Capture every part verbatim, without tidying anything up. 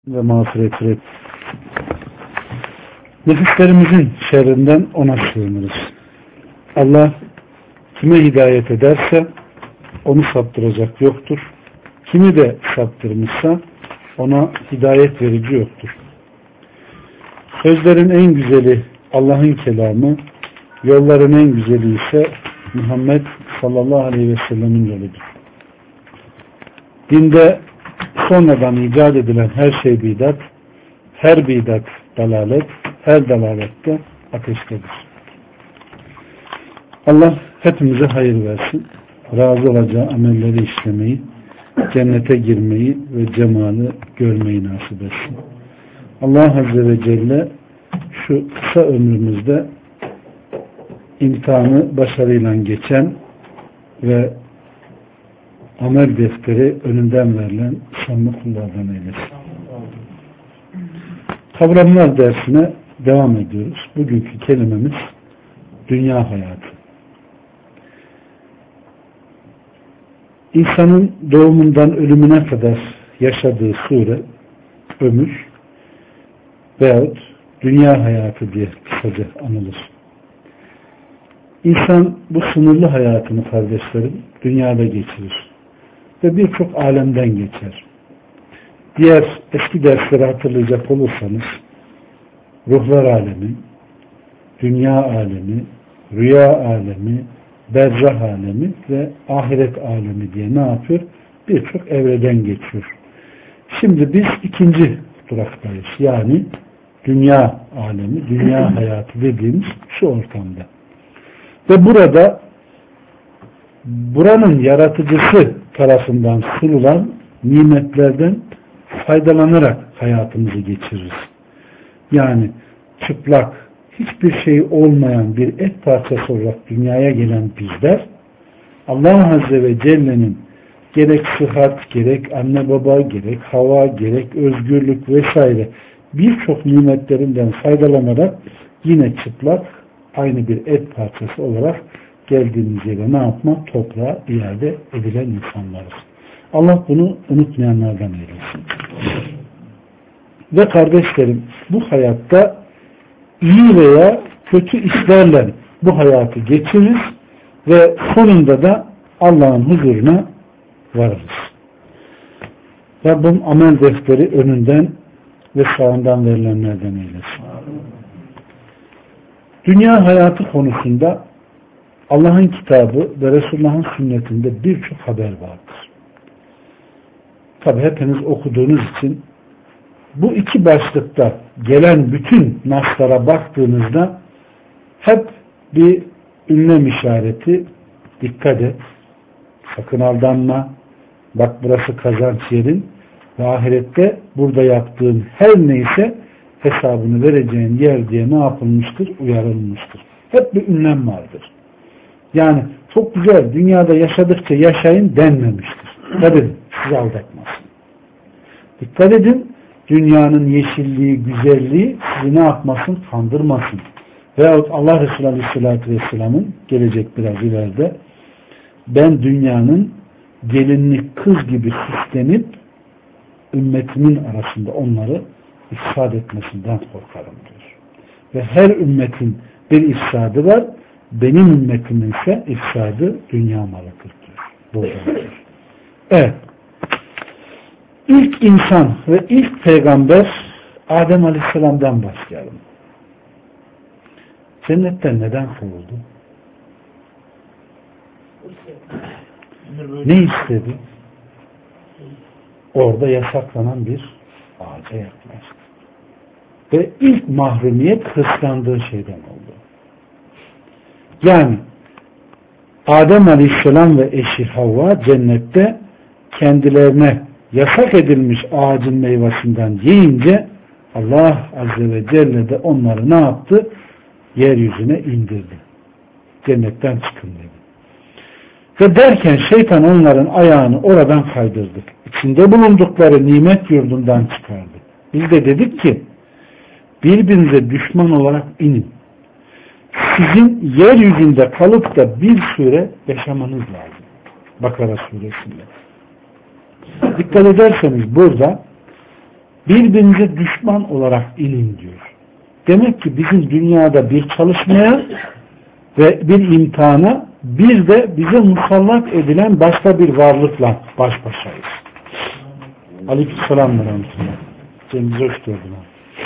ve mağfiret et. Nefislerimizin şerrinden ona sığınırız. Allah kime hidayet ederse onu saptıracak yoktur. Kimi de saptırmışsa ona hidayet verici yoktur. Sözlerin en güzeli Allah'ın kelamı, yolların en güzeli ise Muhammed sallallahu aleyhi ve sellemin yoludur. Dinde sonradan icat edilen her şey bidat, her bidat dalalet, her dalalette ateştedir. Allah hepimize hayır versin, razı olacağı amelleri işlemeyi, cennete girmeyi ve cemali görmeyi nasip etsin. Allah Azze ve Celle şu kısa ömrümüzde imtihanı başarıyla geçen ve amel defteri önünden verilen sanlı kullardan eylesin. Kavramlar dersine devam ediyoruz. Bugünkü kelimemiz dünya hayatı. İnsanın doğumundan ölümüne kadar yaşadığı sure, ömür veyahut dünya hayatı diye kısaca anılır. İnsan bu sınırlı hayatını kardeşlerim dünyada geçirir ve birçok alemden geçer. Diğer eski dersleri hatırlayacak olursanız ruhlar alemi, dünya alemi, rüya alemi, berzah alemi ve ahiret alemi diye ne yapıyor? Birçok evreden geçiyor. Şimdi biz ikinci duraktayız. Yani dünya alemi, dünya hayatı dediğimiz şu ortamda. Ve burada buranın yaratıcısı tarafından sunulan nimetlerden faydalanarak hayatımızı geçiririz. Yani çıplak, hiçbir şey olmayan bir et parçası olarak dünyaya gelen bizler, Allah Azze ve Celle'nin gerek sıhhat, gerek anne baba, gerek hava, gerek özgürlük vesaire birçok nimetlerinden faydalanarak yine çıplak, aynı bir et parçası olarak geldiğimiz yere ne yapmak? Toprağa iade edilen insanlarız. Allah bunu unutmayanlardan eylesin. Ve kardeşlerim, bu hayatta iyi veya kötü işlerle bu hayatı geçiririz ve sonunda da Allah'ın huzuruna varırız. Rabbim amel defteri önünden ve sağından verilenlerden eylesin. Dünya hayatı konusunda Allah'ın kitabı ve Resulullah'ın sünnetinde birçok haber vardır. Tabi hepiniz okuduğunuz için bu iki başlıkta gelen bütün naslara baktığınızda hep bir ünlem işareti, dikkat et, sakın aldanma, bak burası kazanç yerin ve ahirette burada yaptığın her neyse hesabını vereceğin yer diye ne yapılmıştır? Uyarılmıştır. Hep bir ünlem vardır. Yani çok güzel, dünyada yaşadıkça yaşayın denmemiştir. Dikkat edin, sizi aldatmasın. Dikkat edin, dünyanın yeşilliği, güzelliği sizi ne yapmasın? Kandırmasın. Veyahut Allah Resulü Aleyhisselatü Vesselam'ın gelecek biraz ileride ben dünyanın gelinlik kız gibi süslenip ümmetimin arasında onları ifsad etmesinden korkarım diyor. Ve her ümmetin bir ifsadı var. Benim ümmetimin ise ifsadı dünya malıdır diyor. Buradan. Evet. İlk insan ve ilk peygamber Adem Aleyhisselam'dan başlayalım. Cennetten neden kovuldu? Ne istedi? Orada yasaklanan bir ağaca yaklaştı. Ve ilk mahrumiyet hırslandığı şeyden oldu. Yani Adem Aleyhisselam ve eşi Havva cennette kendilerine yasak edilmiş ağacın meyvesinden yiyince Allah Azze ve Celle de onları ne yaptı? Yeryüzüne indirdi. Cennetten çıkın dedi. Ve derken şeytan onların ayağını oradan kaydırdı. İçinde bulundukları nimet yurdundan çıkardı. Biz de dedik ki birbirinize düşman olarak inin. Sizin yeryüzünde kalıp da bir süre yaşamanız lazım. Bakara suresinde. Dikkat ederseniz burada birbirinize düşman olarak inin diyor. Demek ki bizim dünyada bir çalışmaya ve bir imtihana, bir de bize musallat edilen başka bir varlıkla baş başayız. Aleykümselam ve rahmetullah. Cengiz hoş geldin.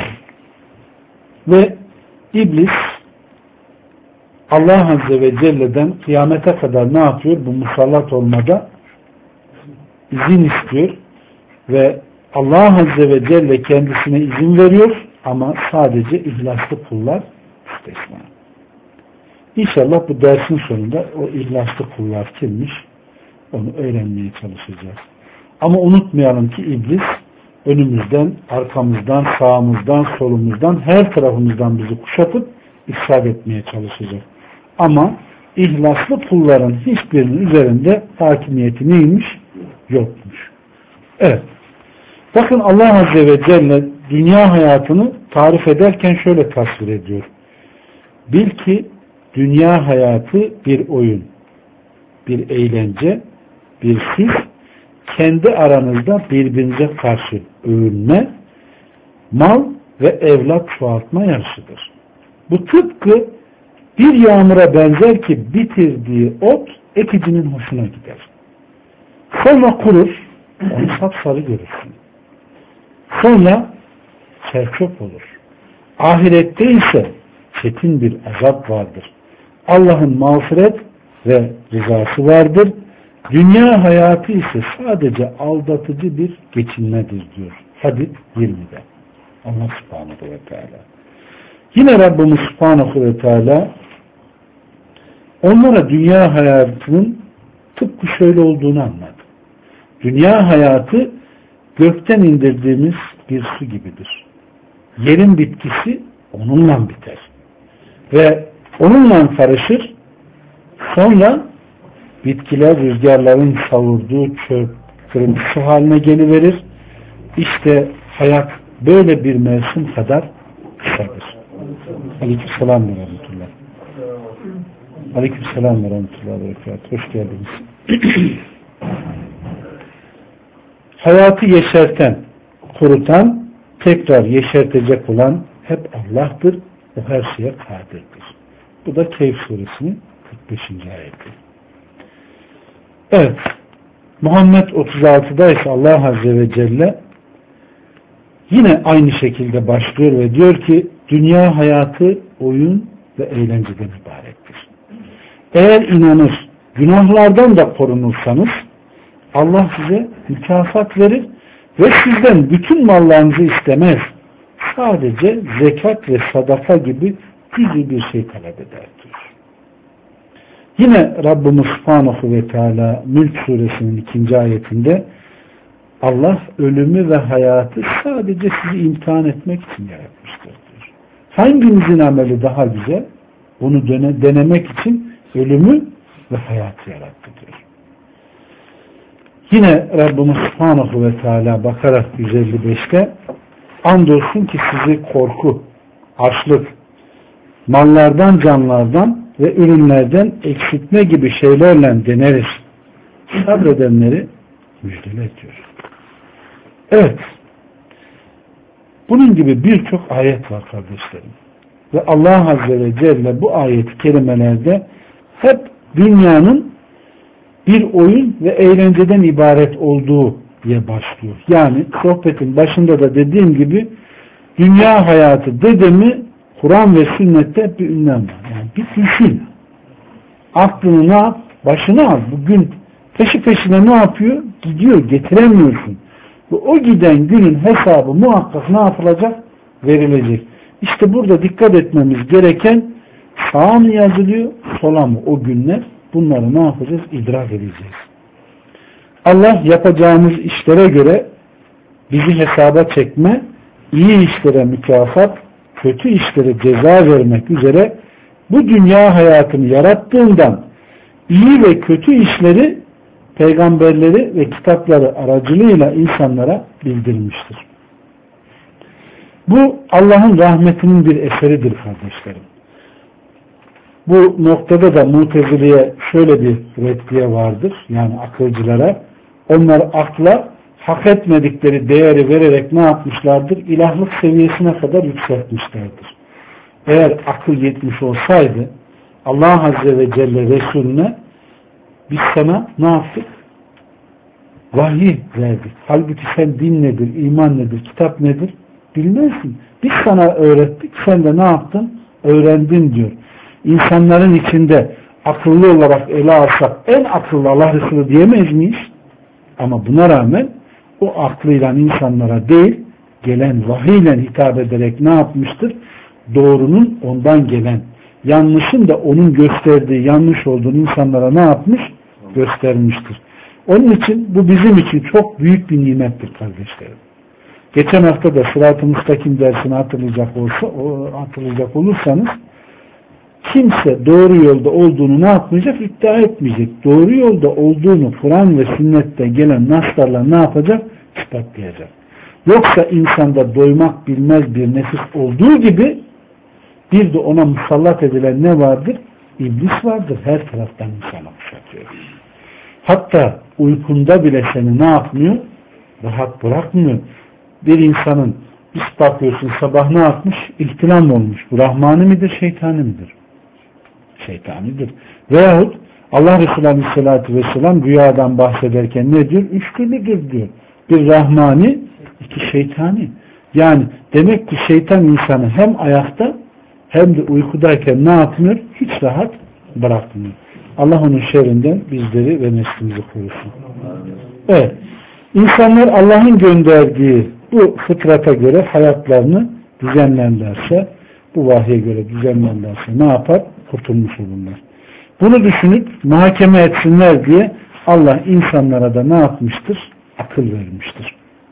Ve iblis Allah Azze ve Celle'den kıyamete kadar ne yapıyor? Bu musallat olmada izin istiyor ve Allah Azze ve Celle kendisine izin veriyor ama sadece ihlaslı kullar istisna. İnşallah bu dersin sonunda o ihlaslı kullar kimmiş onu öğrenmeye çalışacağız. Ama unutmayalım ki iblis önümüzden, arkamızdan, sağımızdan, solumuzdan, her tarafımızdan bizi kuşatıp ifsad etmeye çalışacak. Ama ihlaslı kulların hiçbirinin üzerinde hakimiyeti neymiş? Yokmuş. Evet. Bakın Allah Azze ve Celle dünya hayatını tarif ederken şöyle tasvir ediyor. Bil ki dünya hayatı bir oyun, bir eğlence, bir süs, kendi aranızda birbirinize karşı övünme, mal ve evlat çoğaltma yarışıdır. Bu tıpkı bir yağmura benzer ki bitirdiği ot ekicinin hoşuna gider. Sonra kurur, onu sapsarı görürsün. Sonra serçöp olur. Ahirette ise çetin bir azap vardır. Allah'ın mağfiret ve rızası vardır. Dünya hayatı ise sadece aldatıcı bir geçinmedir diyor. Hadid yirmide. Allah subhanahu ve teala. Yine Rabbimiz subhanahu ve teala onlara dünya hayatının tıpkı şöyle olduğunu anlattı. Dünya hayatı gökten indirdiğimiz bir su gibidir. Yerin bitkisi onunla biter. Ve onunla karışır. Sonra bitkiler rüzgarların savurduğu çöp, kırıntısı haline geliverir. İşte hayat böyle bir mevsim kadar kısadır. Aleykümselam ve rahmetullah. Aleykümselam ve rahmetullah ve berekatuhu. Hoş geldiniz. Hayatı yeşerten, kurutan, tekrar yeşertecek olan hep Allah'tır. O her şeye kadirdir. Bu da Kehf suresinin kırk beşinci ayeti. Evet. Muhammed otuz altıda ise Allah Azze ve Celle yine aynı şekilde başlıyor ve diyor ki dünya hayatı oyun ve eğlenceden ibarettir. Eğer inanır, günahlardan da korunursanız Allah size mükafat verir ve sizden bütün mallarınızı istemez. Sadece zekat ve sadaka gibi cüzi bir şey talep eder diyor. Yine Rabbimiz Subhanahu ve Teala Mülk suresinin ikinci ayetinde Allah ölümü ve hayatı sadece sizi imtihan etmek için yaratmıştır diyor. Hanginizin ameli daha güzel? Bunu dene, denemek için ölümü ve hayatı yarattı diyor. Yine Rabbimiz Subhanahu ve Teala Bakara yüz elli beşte andolsun ki sizi korku, açlık, mallardan, canlardan ve ürünlerden eksiltme gibi şeylerle deneriz. Sabredenleri müjdele ediyor. Evet. Bunun gibi birçok ayet var kardeşlerim. Ve Allah Azze ve Celle bu ayet-i kerimelerde hep dünyanın bir oyun ve eğlenceden ibaret olduğu diye başlıyor. Yani sohbetin başında da dediğim gibi dünya hayatı dedemi Kur'an ve sünnette bir ünlem var. Yani bir düşün. Aklını ne yap? Başına al. Bugün peşi peşine ne yapıyor? Gidiyor. Getiremiyorsun. Ve o giden günün hesabı muhakkak ne yapılacak? Verilecek. İşte burada dikkat etmemiz gereken sağa mı yazılıyor? Sola mı? O günler. Bunları ne yapacağız? İdrak edeceğiz. Allah yapacağımız işlere göre bizi hesaba çekme, iyi işlere mükafat, kötü işlere ceza vermek üzere bu dünya hayatını yarattığından iyi ve kötü işleri peygamberleri ve kitapları aracılığıyla insanlara bildirmiştir. Bu Allah'ın rahmetinin bir eseridir kardeşlerim. Bu noktada da Mutezile'ye şöyle bir reddiye vardır. Yani akılcılara. Onlar akla hak etmedikleri değeri vererek ne yapmışlardır? İlahlık seviyesine kadar yükseltmişlerdir. Eğer akıl yetmiş olsaydı Allah Azze ve Celle Resulüne biz sana ne yaptık? Vahiy verdik. Halbuki sen din nedir, iman nedir, kitap nedir bilmezsin. Biz sana öğrettik, sen de ne yaptın? Öğrendin diyor. İnsanların içinde akıllı olarak ele alsak en akıllı Allah Resulü diyemeyiz miyiz? Ama buna rağmen o aklıyla insanlara değil, gelen vahiyle hitap ederek ne yapmıştır? Doğrunun ondan gelen, yanlışın da onun gösterdiği yanlış olduğunu insanlara ne yapmış? Göstermiştir. Onun için bu bizim için çok büyük bir nimettir kardeşlerim. Geçen hafta da Sırat-ı Müstakim dersini hatırlayacak olsa, o, hatırlayacak olursanız kimse doğru yolda olduğunu ne yapmayacak? İddia etmeyecek. Doğru yolda olduğunu Kur'an ve sünnette gelen naslarla ne yapacak? İspatlayacak. Yoksa insanda doymak bilmez bir nefis olduğu gibi bir de ona musallat edilen ne vardır? İblis vardır. Her taraftan insana kuşatıyor. Hatta uykunda bile seni ne yapmıyor? Rahat bırakmıyor. Bir insanın biz bakıyorsun sabah ne yapmış? İhtilam olmuş. Bu Rahmani midir, şeytani midir? Şeytanidir. Veyahut Allah Resulü Aleyhisselatü Vesselam rüyadan bahsederken ne diyor? Üç türlüdür diyor. Bir Rahmani, iki şeytani. Yani demek ki şeytan insanı hem ayakta hem de uykudayken ne yapmıyor? Hiç rahat bırakmıyor. Allah onun şerrinden bizleri ve neslimizi korusun. Evet. İnsanlar Allah'ın gönderdiği bu fıtrata göre hayatlarını düzenlerlerse, bu vahye göre düzenlerlerse ne yapar? Kurtulmuş olurlar. Bunu düşünüp muhakeme etsinler diye Allah insanlara da ne yapmıştır? Akıl vermiştir.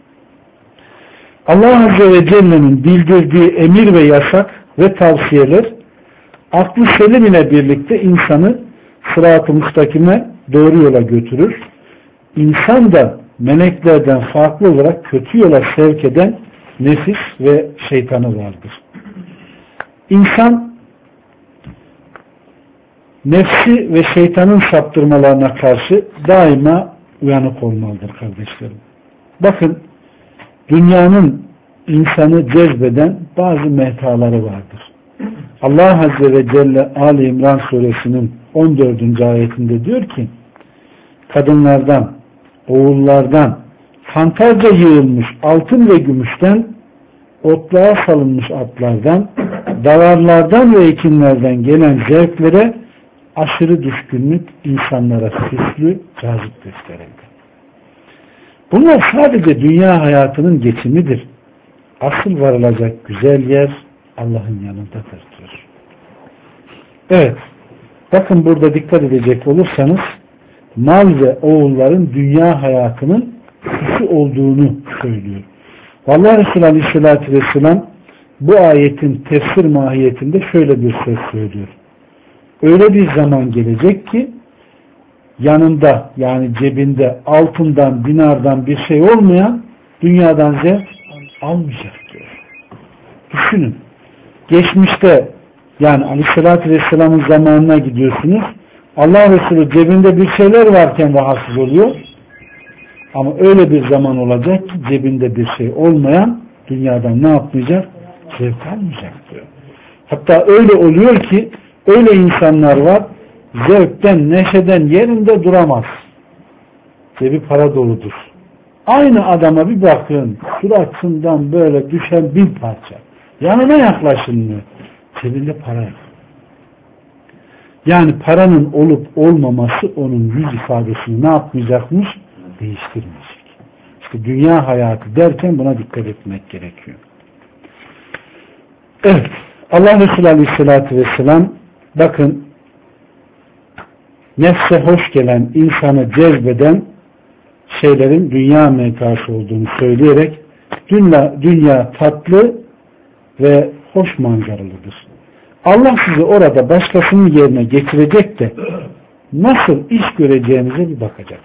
Allah Azze ve Celle'nin bildirdiği emir ve yasak ve tavsiyeler aklı selim ile birlikte insanı sırat-ı müstakime doğru yola götürür. İnsan da meleklerden farklı olarak kötü yola sevk eden nefis ve şeytanı vardır. İnsan nefsi ve şeytanın saptırmalarına karşı daima uyanık olmalıdır kardeşlerim. Bakın dünyanın insanı cezbeden bazı mehtaları vardır. Allah Azze ve Celle Ali İmran suresinin on dördüncü ayetinde diyor ki kadınlardan, oğullardan, fantarca yığılmış altın ve gümüşten, otluğa salınmış atlardan, davarlardan ve ekinlerden gelen zevklere aşırı düşkünlük insanlara süslü, cazip gösterildi. Bunlar sadece dünya hayatının geçimidir. Asıl varılacak güzel yer Allah'ın yanındadır diyor. Evet. Bakın burada dikkat edecek olursanız mal ve oğulların dünya hayatının süsü olduğunu söylüyor. Allah Resulü Aleyhisselatü Vesselam bu ayetin tefsir mahiyetinde şöyle bir söz söylüyor. Öyle bir zaman gelecek ki yanında yani cebinde altından, dinardan bir şey olmayan dünyadan zevk almayacak diyor. Düşünün. Geçmişte yani Aleyhisselatü Vesselam'ın zamanına gidiyorsunuz. Allah Resulü cebinde bir şeyler varken rahatsız oluyor. Ama öyle bir zaman olacak ki cebinde bir şey olmayan dünyadan ne yapmayacak? Zevk almayacak diyor. Hatta öyle oluyor ki öyle insanlar var zevkten, neşeden yerinde duramaz. Cebi para doludur. Aynı adama bir bakın suratından böyle düşen bin parça. Yanına yaklaşılmıyor. Cebinde para yok. Yani paranın olup olmaması onun yüz ifadesini ne yapmayacakmış? Değiştirmeyecek. İşte dünya hayatı derken buna dikkat etmek gerekiyor. Evet. Allah Resulü Aleyhisselatü Vesselam bakın nefse hoş gelen, insanı cezbeden şeylerin dünya metası olduğunu söyleyerek dünya, dünya tatlı ve hoş manzaralıdır. Allah sizi orada başkasının yerine getirecek de nasıl iş göreceğinize bir bakacak.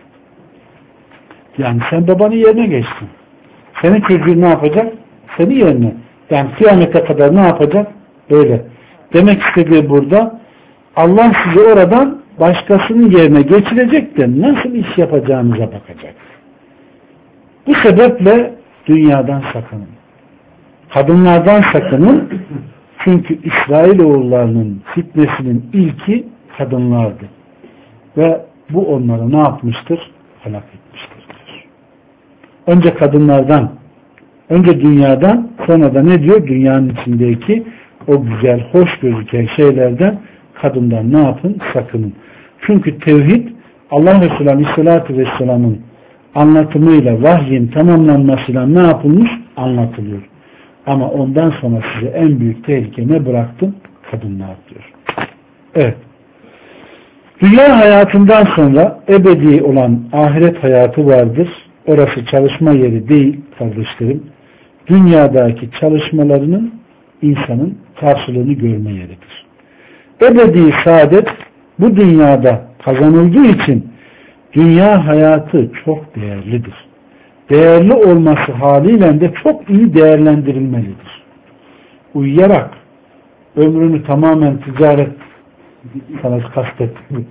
Yani sen babanın yerine geçtin. Senin çocuğun ne yapacak? Senin yerine. Yani kıyamete kadar ne yapacak? Öyle. Demek istediği burada Allah sizi oradan başkasının yerine geçirecek de nasıl iş yapacağınıza bakacak. Bu sebeple dünyadan sakının. Kadınlardan sakının. Çünkü İsrailoğullarının fitnesinin ilki kadınlardı. Ve bu onları ne yapmıştır? Helak etmiştir. Önce kadınlardan, önce dünyadan, sonra da ne diyor? Dünyanın içindeki o güzel, hoş gözüken şeylerden, kadından ne yapın? Sakının. Çünkü tevhid, Allah Resulü Aleyhisselatü Vesselam'ın anlatımıyla, vahyin tamamlanmasıyla ne yapılmış? Anlatılıyor. Ama ondan sonra size en büyük tehlike ne bıraktım? Kadınlar diyor. Evet. Dünya hayatından sonra ebedi olan ahiret hayatı vardır. Orası çalışma yeri değil kardeşlerim. Dünyadaki çalışmalarının insanın karşılığını görme yeridir. Ebedi saadet bu dünyada kazanıldığı için dünya hayatı çok değerlidir. Değerli olması haliyle de çok iyi değerlendirilmelidir. Uyuyarak ömrünü tamamen ticaret sana kastettim.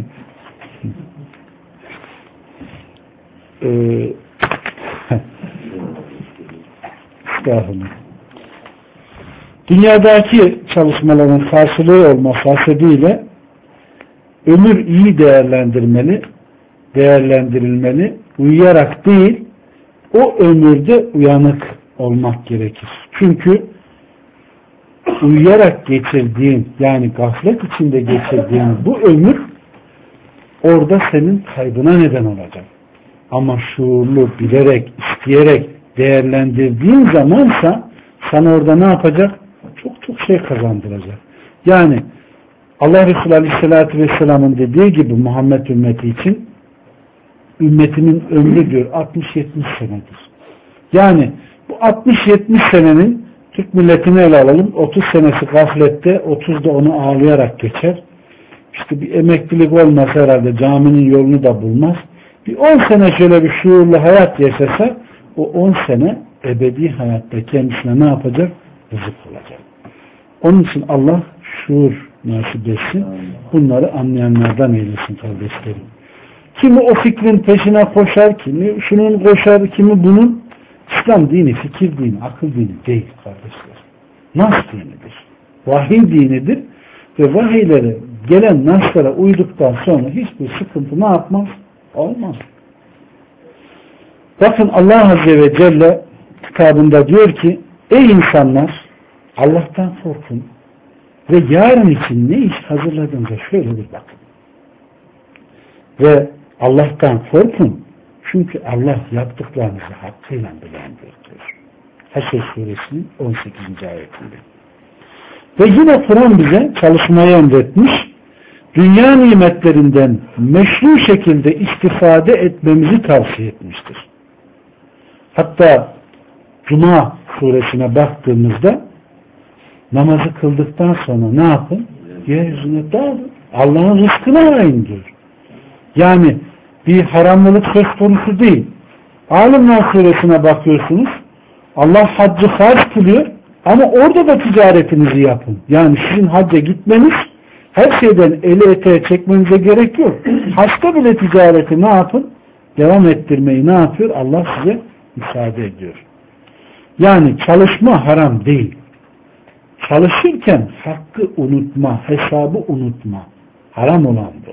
ee, Dünyadaki çalışmaların karşılığı olması hasebiyle ömür iyi değerlendirmeli, değerlendirilmeli, uyuyarak değil, o ömürde uyanık olmak gerekir. Çünkü uyuyarak geçirdiğin, yani gaflet içinde geçirdiğin bu ömür orada senin kaybına neden olacak. Ama şuurlu, bilerek, isteyerek değerlendirdiğin zamansa sana orada ne yapacak? Çok çok şey kazandıracak. Yani Allah Resulü Aleyhisselatü Vesselam'ın dediği gibi Muhammed ümmeti için ümmetimin ömrü diyor altmış yetmiş senedir. Yani bu altmış yetmiş senenin Türk milletini ele alalım. otuz senesi gaflette, otuzda onu ağlayarak geçer. İşte bir emeklilik olmaz herhalde, caminin yolunu da bulmaz. Bir on sene şöyle bir şuurlu hayat yaşasa, o on sene ebedi hayatta kendisine ne yapacak? Rızık olacak. Onun için Allah şuur nasip etsin. Bunları anlayanlardan eylesin kardeşlerim. Kimi o fikrin peşine koşar, kimi şunun koşar, kimi bunun. İslam dini, fikir dini, akıl dini değil kardeşler. Nas dinidir. Vahiy dinidir. Ve vahiylere gelen naslara uyduktan sonra hiçbir sıkıntı ne yapmaz? Olmaz. Bakın Allah Azze ve Celle kitabında diyor ki, ey insanlar, Allah'tan korkun ve yarın için ne iş hazırladığınıza şöyle bir bakın. Ve Allah'tan korkun, çünkü Allah yaptıklarınızı hakkıyla bilendir diyor. Haşr suresinin on sekizinci ayetinde. Ve yine Kur'an bize çalışmayı emretmiş, dünya nimetlerinden meşru şekilde istifade etmemizi tavsiye etmiştir. Hatta Cuma suresine baktığımızda namazı kıldıktan sonra ne yapın? Yeryüzüne dağılın. Allah'ın rızkını arayın diyor. Yani bir haramlılık söz konusu değil. Alimler suresine bakıyorsunuz. Allah haccı farz kılıyor ama orada da ticaretinizi yapın. Yani sizin hacca gitmeniz, her şeyden eli eteğe çekmenize gerek yok. Haçta bile ticareti ne yapın? Devam ettirmeyi ne yapıyor? Allah size müsaade ediyor. Yani çalışma haram değil. Çalışırken hakkı unutma, hesabı unutma. Haram olan bu.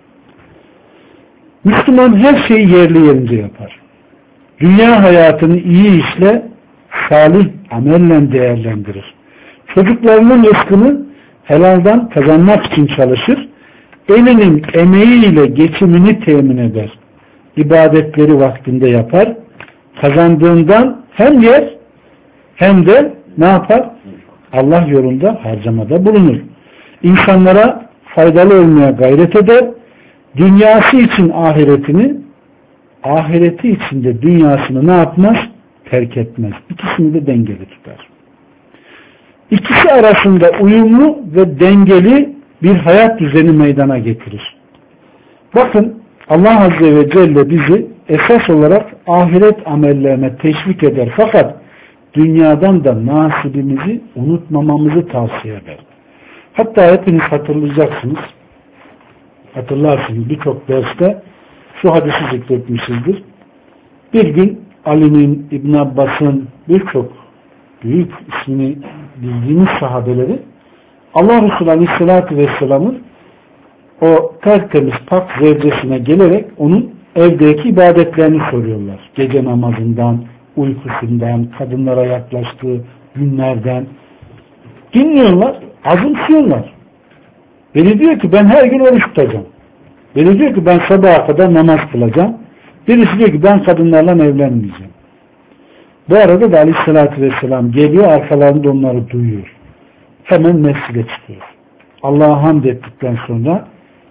Müslüman her şeyi yerli yerince yapar. Dünya hayatını iyi işle, salih amelle değerlendirir. Çocuklarının rızkını helaldan kazanmak için çalışır. Elinin emeğiyle geçimini temin eder. İbadetleri vaktinde yapar. Kazandığından hem yer hem de ne yapar? Allah yolunda harcamada bulunur. İnsanlara faydalı olmaya gayret eder. Dünyası için ahiretini, ahireti için de dünyasını ne yapmaz? Terk etmez. İkisini de dengeli tutar. İkisi arasında uyumlu ve dengeli bir hayat düzeni meydana getirir. Bakın Allah Azze ve Celle bizi esas olarak ahiret amellerine teşvik eder. Fakat dünyadan da nasibimizi unutmamamızı tavsiye eder. Hatta hepiniz hatırlayacaksınız. Hatırlarsınız birçok derste şu hadisi zikretmişizdir. Bir gün Ali'nin, İbn Abbas'ın birçok büyük ismini bildiğimiz sahabeleri Allah Resulü Aleyhisselatü Vesselam'ın o tertemiz pak zevcesine gelerek onun evdeki ibadetlerini soruyorlar. Gece namazından, uykusundan, kadınlara yaklaştığı günlerden dinliyorlar, azımsıyorlar. Biri diyor ki ben her gün oruç tutacağım. Biri diyor ki ben sabaha kadar namaz kılacağım. Birisi diyor ki ben kadınlarla evlenmeyeceğim. Bu arada da Aleyhisselatü Vesselam geliyor, arkalarında onları duyuyor. Hemen mescide çıkıyor. Allah'a hamd ettikten sonra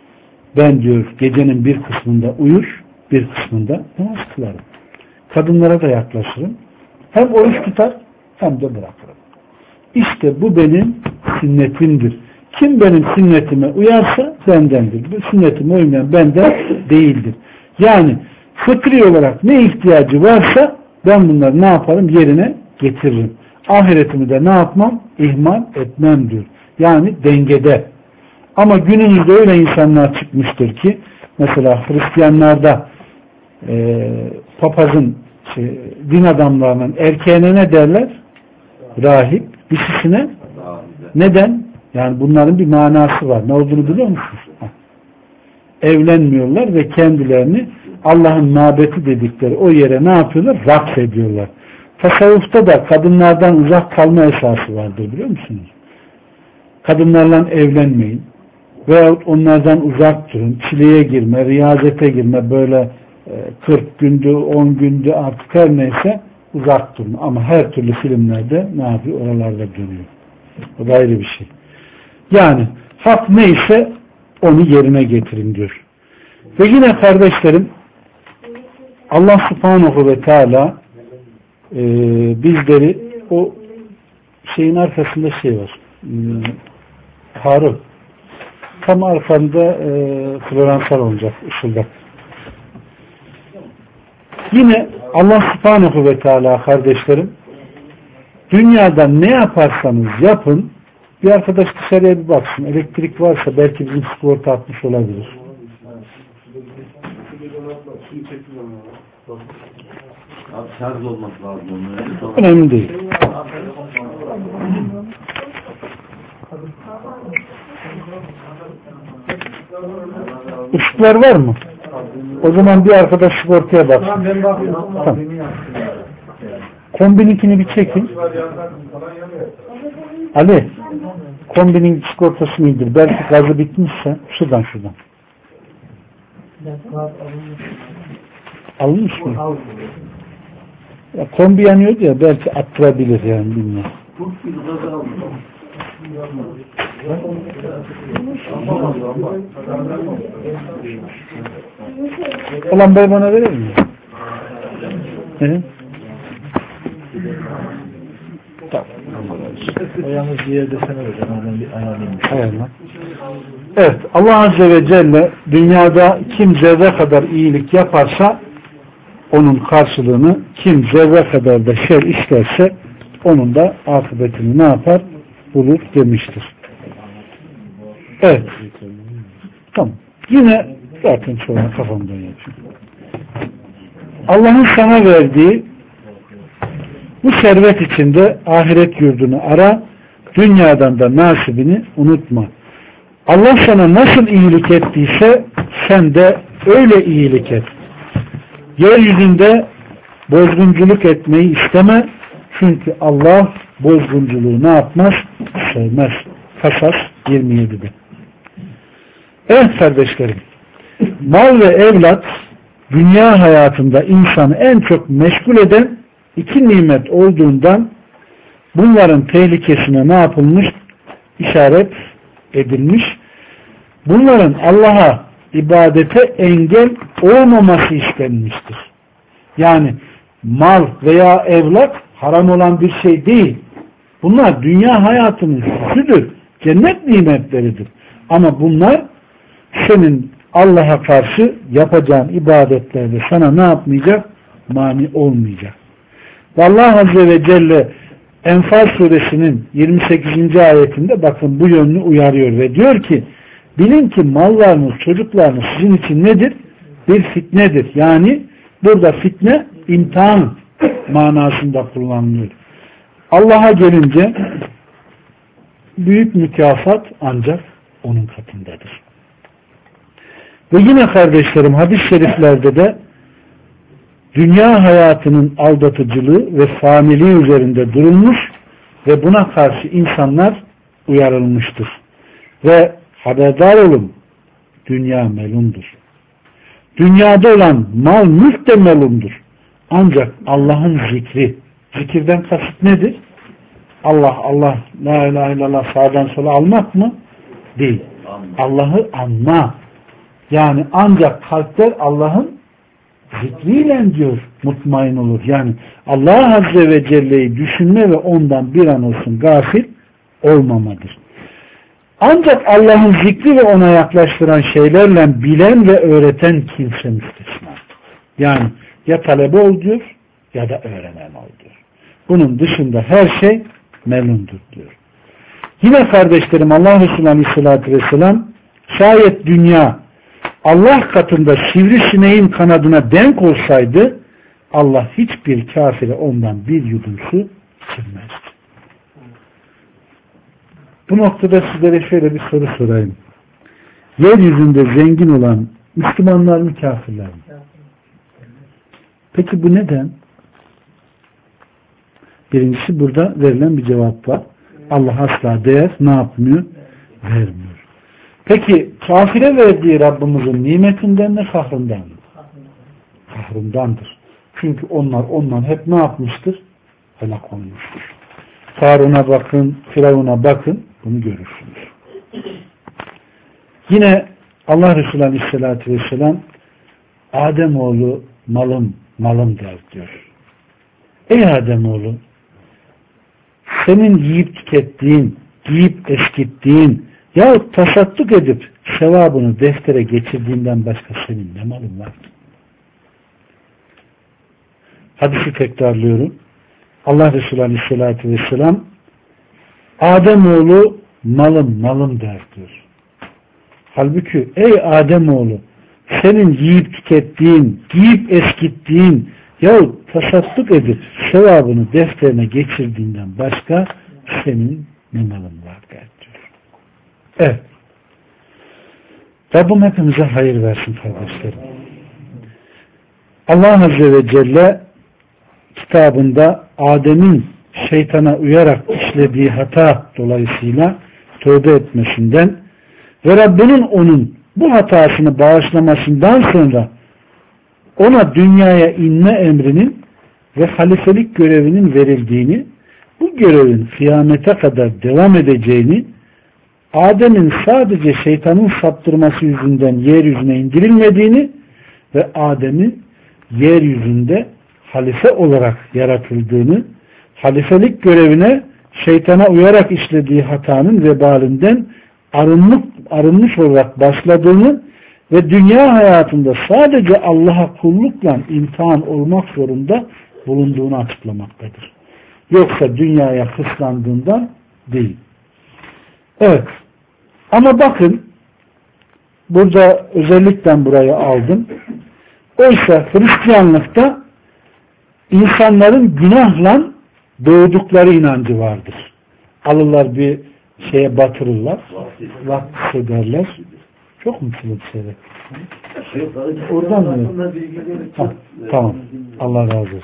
ben diyor gecenin bir kısmında uyur, bir kısmında namaz kılarım. Kadınlara da yaklaşırım. Hem oruç tutar hem de bırakırım. İşte bu benim sünnetimdir. Kim benim sünnetime uyarsa bendendir. Bu sünnetime uymayan benden değildir. Yani fıtri olarak ne ihtiyacı varsa ben bunları ne yaparım? Yerine getiririm. Ahiretimi de ne yapmam? İhmal etmem diyor. Yani dengede. Ama günümüzde öyle insanlar çıkmıştır ki mesela Hristiyanlarda e, papazın şey, din adamlarının erkeğine ne derler? Rahip. Dişisine neden? Yani bunların bir manası var. Ne olduğunu biliyor musunuz? Ha. Evlenmiyorlar ve kendilerini Allah'ın mabeti dedikleri o yere ne yapıyorlar? Raks ediyorlar. Tasavvufta da kadınlardan uzak kalma esası vardır biliyor musunuz? Kadınlarla evlenmeyin. Veyahut onlardan uzak durun. Çileye girme, riyazete girme, böyle kırk gündü, on gündü artık her neyse uzak durun. Ama her türlü filmlerde ne yapıyor? Oralarda dönüyor. O da ayrı bir şey. Yani hak neyse onu yerine getirin diyor. Ve yine kardeşlerim Allah Subhanahu ve Teala e, bizleri o şeyin arkasında şey var. E, Harun. Tam arkanda e, floransal olacak ışıldak. Yine Allah Subhanahu ve Teala kardeşlerim dünyada ne yaparsanız yapın bir arkadaş dışarıya bir baksın. Elektrik varsa belki bizim sigorta atmış olabilir. Abi şarj olması lazım. Önemli değil. Işıklar var mı? O zaman bir arkadaş sigortaya baksın. Tamam. Kombininkini bir çekin. Ali, kombinin sigortasını indir. Belki gazı bitmişse şuradan şuradan. Almış mı? Ya, kombi yanıyordu ya belki attırabilir yani bilmiyorum. O lambayı bana verir mi? Hı? Tamam. O yalnız bir yerde sen hocam. Oradan bir ayarlayayım. Evet. Allah Azze ve Celle dünyada kim zerre kadar iyilik yaparsa onun karşılığını kim zerre kadar da şer işlerse onun da akıbetini ne yapar? Bulur demiştir. Evet. Tamam. Yine zaten sonra kafamdan yapıyor. Allah'ın sana verdiği bu servet içinde ahiret yurdunu ara, dünyadan da nasibini unutma. Allah sana nasıl iyilik ettiyse sen de öyle iyilik et. Yeryüzünde bozgunculuk etmeyi isteme. Çünkü Allah bozgunculuğu ne yapmaz? Sevmez. Kasas yirmi yedide. Evet kardeşlerim. Mal ve evlat dünya hayatında insanı en çok meşgul eden iki nimet olduğundan bunların tehlikesine ne yapılmış? İşaret edilmiş. Bunların Allah'a ibadete engel olmaması istenmiştir. Yani mal veya evlat haram olan bir şey değil. Bunlar dünya hayatının süsüdür. Cennet nimetleridir. Ama bunlar senin Allah'a karşı yapacağın ibadetlerde sana ne yapmayacak? Mani olmayacak. Allah Azze ve Celle Enfal suresinin yirmi sekizinci ayetinde bakın bu yönünü uyarıyor ve diyor ki bilin ki mallarınız, çocuklarınız sizin için nedir? Bir fitnedir. Yani burada fitne imtihan manasında kullanılıyor. Allah'a gelince büyük mükafat ancak onun katındadır. Ve yine kardeşlerim hadis-i şeriflerde de dünya hayatının aldatıcılığı ve faniliği üzerinde durulmuş ve buna karşı insanlar uyarılmıştır. Ve haberdar olun, dünya melundur. Dünyada olan mal mülk de melundur. Ancak Allah'ın zikri, zikirden kasıt nedir? Allah, Allah, la ilahe illallah sağdan sola almak mı? Değil. Allah'ı anma. Yani ancak kalpler Allah'ın zikriyle diyor mutmain olur. Yani Allah Azze ve Celle'yi düşünme ve ondan bir an olsun gafil olmamadır. Ancak Allah'ın zikri ve ona yaklaştıran şeylerle bilen ve öğreten kimse müstesna. Yani ya talebe ol diyor ya da öğrenen ol diyor. Bunun dışında her şey melundur diyor. Yine kardeşlerim Allah Resulü Aleyhisselatü Vesselam şayet dünya Allah katında sivrisineğin kanadına denk olsaydı Allah hiçbir kafire ondan bir yudum su içirmezdi. Bu noktada sizlere şöyle bir soru sorayım. Yeryüzünde zengin olan Müslümanlar mı kafirler mi? Peki bu neden? Birincisi burada verilen bir cevap var. Allah asla değer ne yapmıyor? Vermiyor. Peki kafire verdiği Rabbimizin nimetinden mi kahrından mı? Kahrındandır. Çünkü onlar ondan hep ne yapmıştır? Helak olmuştur. Karun'a bakın, Firavun'a bakın, bunu görürsünüz. Yine Allah Resulü Aleyhisselatü Vesselam Ademoğlu malım, malım der diyor. Ey Ademoğlu, senin yiyip tükettiğin, giyip eskittiğin yahut tasadduk edip sevabını deftere geçirdiğinden başka senin ne malın var ki? Hadisi tekrarlıyorum. Allah Resulü Aleyhisselatü Vesselam Ademoğlu malım malım der diyor. Halbuki ey Ademoğlu senin yiyip tükettiğin, giyip eskittiğin yahut tasadduk edip sevabını defterine geçirdiğinden başka senin ne malın var der diyor. Evet. Rabbim hepimize hayır versin kardeşlerim. Allah Azze ve Celle kitabında Adem'in şeytana uyarak işlediği hata dolayısıyla tövbe etmesinden ve Rabbinin onun bu hatasını bağışlamasından sonra ona dünyaya inme emrinin ve halifelik görevinin verildiğini, bu görevin kıyamete kadar devam edeceğini, Adem'in sadece şeytanın saptırması yüzünden yeryüzüne indirilmediğini ve Adem'in yeryüzünde halife olarak yaratıldığını, halifelik görevine şeytana uyarak işlediği hatanın vebalinden arınmış, arınmış olarak başladığını ve dünya hayatında sadece Allah'a kullukla imtihan olmak zorunda bulunduğunu açıklamaktadır. Yoksa dünyaya hırslandığından değil. Evet. Ama bakın burada özellikle burayı aldım. Oysa Hristiyanlıkta insanların günahla doğdukları inancı vardır. Alırlar bir şeye batırırlar. Vakıf ederler. Çok mu çılgın şeyler? Oradan mı? Ha, tamam. Allah razı olsun.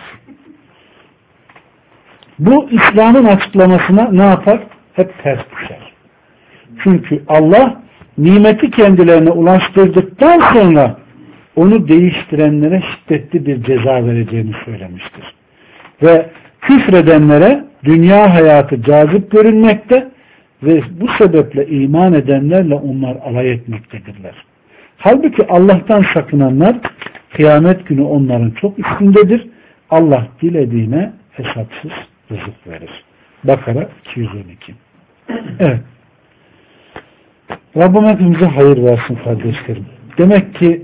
Bu İslam'ın açıklamasına ne yapar? Hep ters düşer. Çünkü Allah nimeti kendilerine ulaştırdıktan sonra onu değiştirenlere şiddetli bir ceza vereceğini söylemiştir. Ve küfredenlere dünya hayatı cazip görünmekte ve bu sebeple iman edenlerle onlar alay etmektedirler. Halbuki Allah'tan sakınanlar kıyamet günü onların çok üstündedir. Allah dilediğine hesapsız rızık verir. Bakara iki yüz on iki. Evet. Rabbim hepimize hayır versin kardeşlerim. Demek ki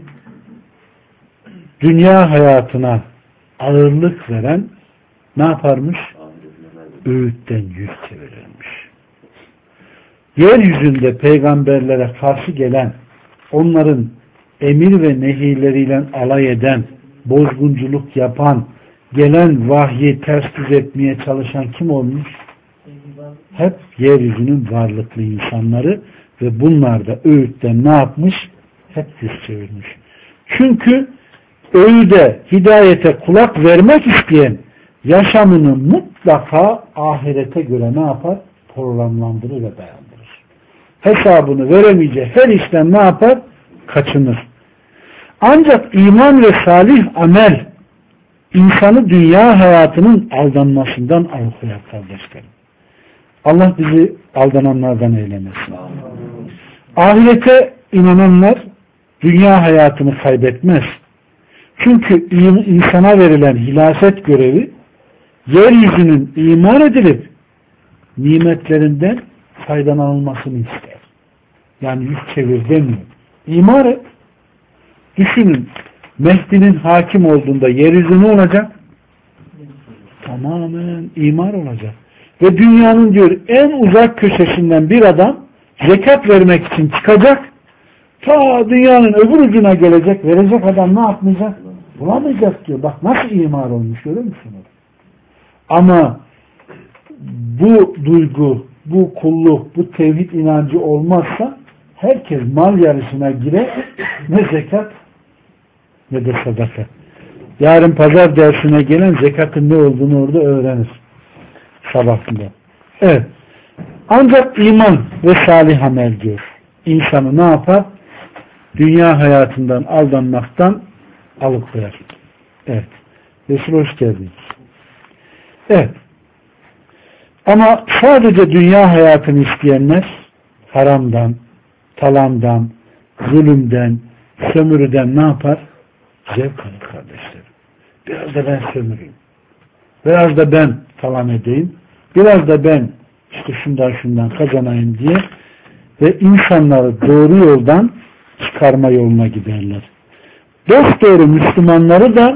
dünya hayatına ağırlık veren ne yaparmış? Öğütten yüz çevirirmiş. Yeryüzünde peygamberlere karşı gelen, onların emir ve nehirleriyle alay eden, bozgunculuk yapan, gelen vahyi ters düz etmeye çalışan kim olmuş? Hep yeryüzünün varlıklı insanları ve bunlar da öğütten ne yapmış? Hep yüz çevirmiş. Çünkü öğüde, hidayete kulak vermek isteyen yaşamını mutlaka ahirete göre ne yapar? Programlandırır ve dayandırır. Hesabını veremeyeceği her işten ne yapar? Kaçınır. Ancak iman ve salih amel insanı dünya hayatının aldanmasından alıkoyar kardeşlerim. Allah bizi aldananlardan eylemesin. Ahirete inananlar dünya hayatını kaybetmez. Çünkü insana verilen hilafet görevi yeryüzünün iman edilip nimetlerinden faydalanılmasını ister. Yani yüz çevir demiyor. İmar et. Düşünün, Mehdi'nin hakim olduğunda yeryüzü ne olacak? Tamamen imar olacak. Ve dünyanın diyor en uzak köşesinden bir adam zekat vermek için çıkacak. Ta dünyanın öbür ucuna gelecek. Verecek adam ne yapmayacak? Bulamayacak diyor. Bak nasıl imar olmuş, görüyor musunuz? Ama bu duygu, bu kulluk, bu tevhid inancı olmazsa herkes mal yarışına girer, ne zekat ne de sadaka. Yarın pazar dersine gelen zekatın ne olduğunu orada öğrenir. Sabahında. Evet. Ancak iman ve salih amel diyor. İnsanı ne yapar? Dünya hayatından aldanmaktan alıkoyar. Evet. Resul hoş geldiniz. Evet. Ama sadece dünya hayatını isteyenler haramdan, talandan, zulümden, sömürüden ne yapar? Zevk alır kardeşlerim. Biraz da ben sömüreyim. Biraz da ben talan edeyim. Biraz da ben işte şundan şundan kazanayım diye ve insanları doğru yoldan çıkarma yoluna giderler. Dosdoğru Müslümanları da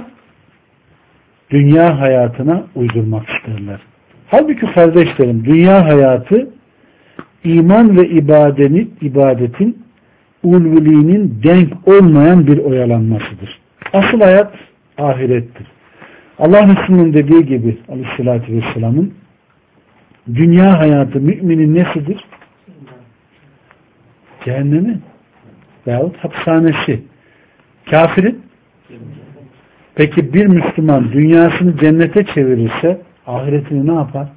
dünya hayatına uydurmak isterler. Halbuki kardeşlerim, dünya hayatı iman ve ibadetin, ibadetin ulviliğinin denk olmayan bir oyalanmasıdır. Asıl hayat ahirettir. Allah Resulü'nün dediği gibi Aleyhisselatü Vesselam'ın dünya hayatı müminin nesidir? Cehennemi veyahut hapishanesi. Kafirin? Peki bir Müslüman dünyasını cennete çevirirse ahiretini ne yapar?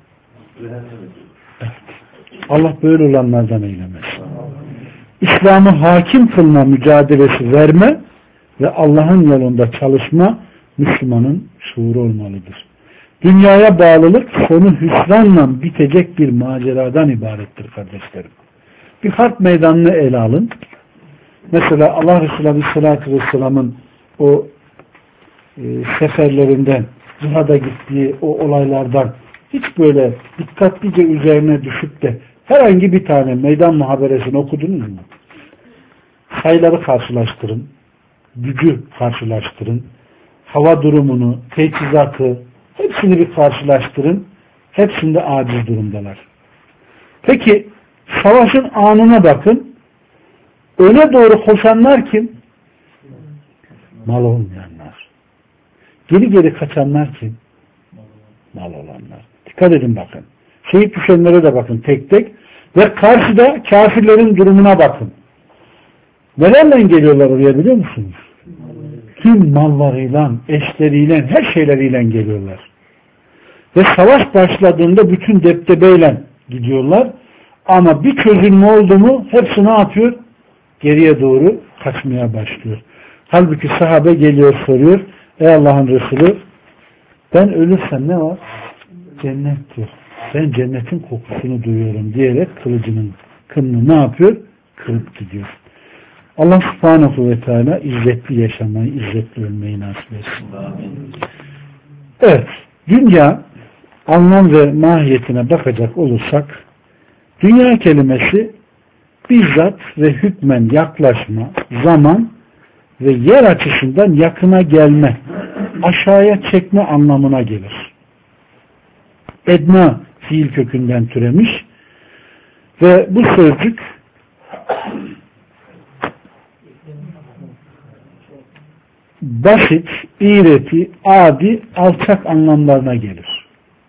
Evet. Allah böyle olanlardan eylemez. İslam'ı hakim kılma mücadelesi verme ve Allah'ın yolunda çalışma Müslümanın şuuru olmalıdır. Dünyaya bağlılık sonu hüsranla bitecek bir maceradan ibarettir kardeşlerim. Bir harp meydanını ele alın. Mesela Allah Resulü Aleyhisselatü Vesselam'ın o e, seferlerinden, cihada gittiği o olaylardan hiç böyle dikkatlice üzerine düşüp de herhangi bir tane meydan muhaberesini okudunuz mu? Sayıları karşılaştırın, gücü karşılaştırın, hava durumunu, teçhizatı, hepsini bir karşılaştırın. Hepsinde aciz durumdalar. Peki savaşın anına bakın. Öne doğru koşanlar kim? Mal olmayanlar. Geri geri kaçanlar kim? Mal olanlar. Dikkat edin bakın. Şehit düşenlere de bakın tek tek. Ve karşıda kafirlerin durumuna bakın. Nelerle geliyorlar oraya biliyor musunuz? Tüm mallarıyla, eşleriyle, her şeyleriyle geliyorlar. Ve savaş başladığında bütün deptebeyle gidiyorlar. Ama bir çözülme oldu mu hepsi ne yapıyor? Geriye doğru kaçmaya başlıyor. Halbuki sahabe geliyor soruyor. Ey Allah'ın Resulü, ben ölürsem ne var? Cennet diyor. Ben cennetin kokusunu duyuyorum diyerek kılıcının kınını ne yapıyor? Kırıp gidiyor. Allah subhanahu ve teala izzetli yaşamayı, izzetli ölmeyi nasip etsin. Evet. Dünya anlam ve mahiyetine bakacak olursak dünya kelimesi bizzat ve hükmen yaklaşma, zaman ve yer açısından yakına gelme, aşağıya çekme anlamına gelir. Edna fiil kökünden türemiş ve bu sözcük basit, iğreti, adi, alçak anlamlarına gelir.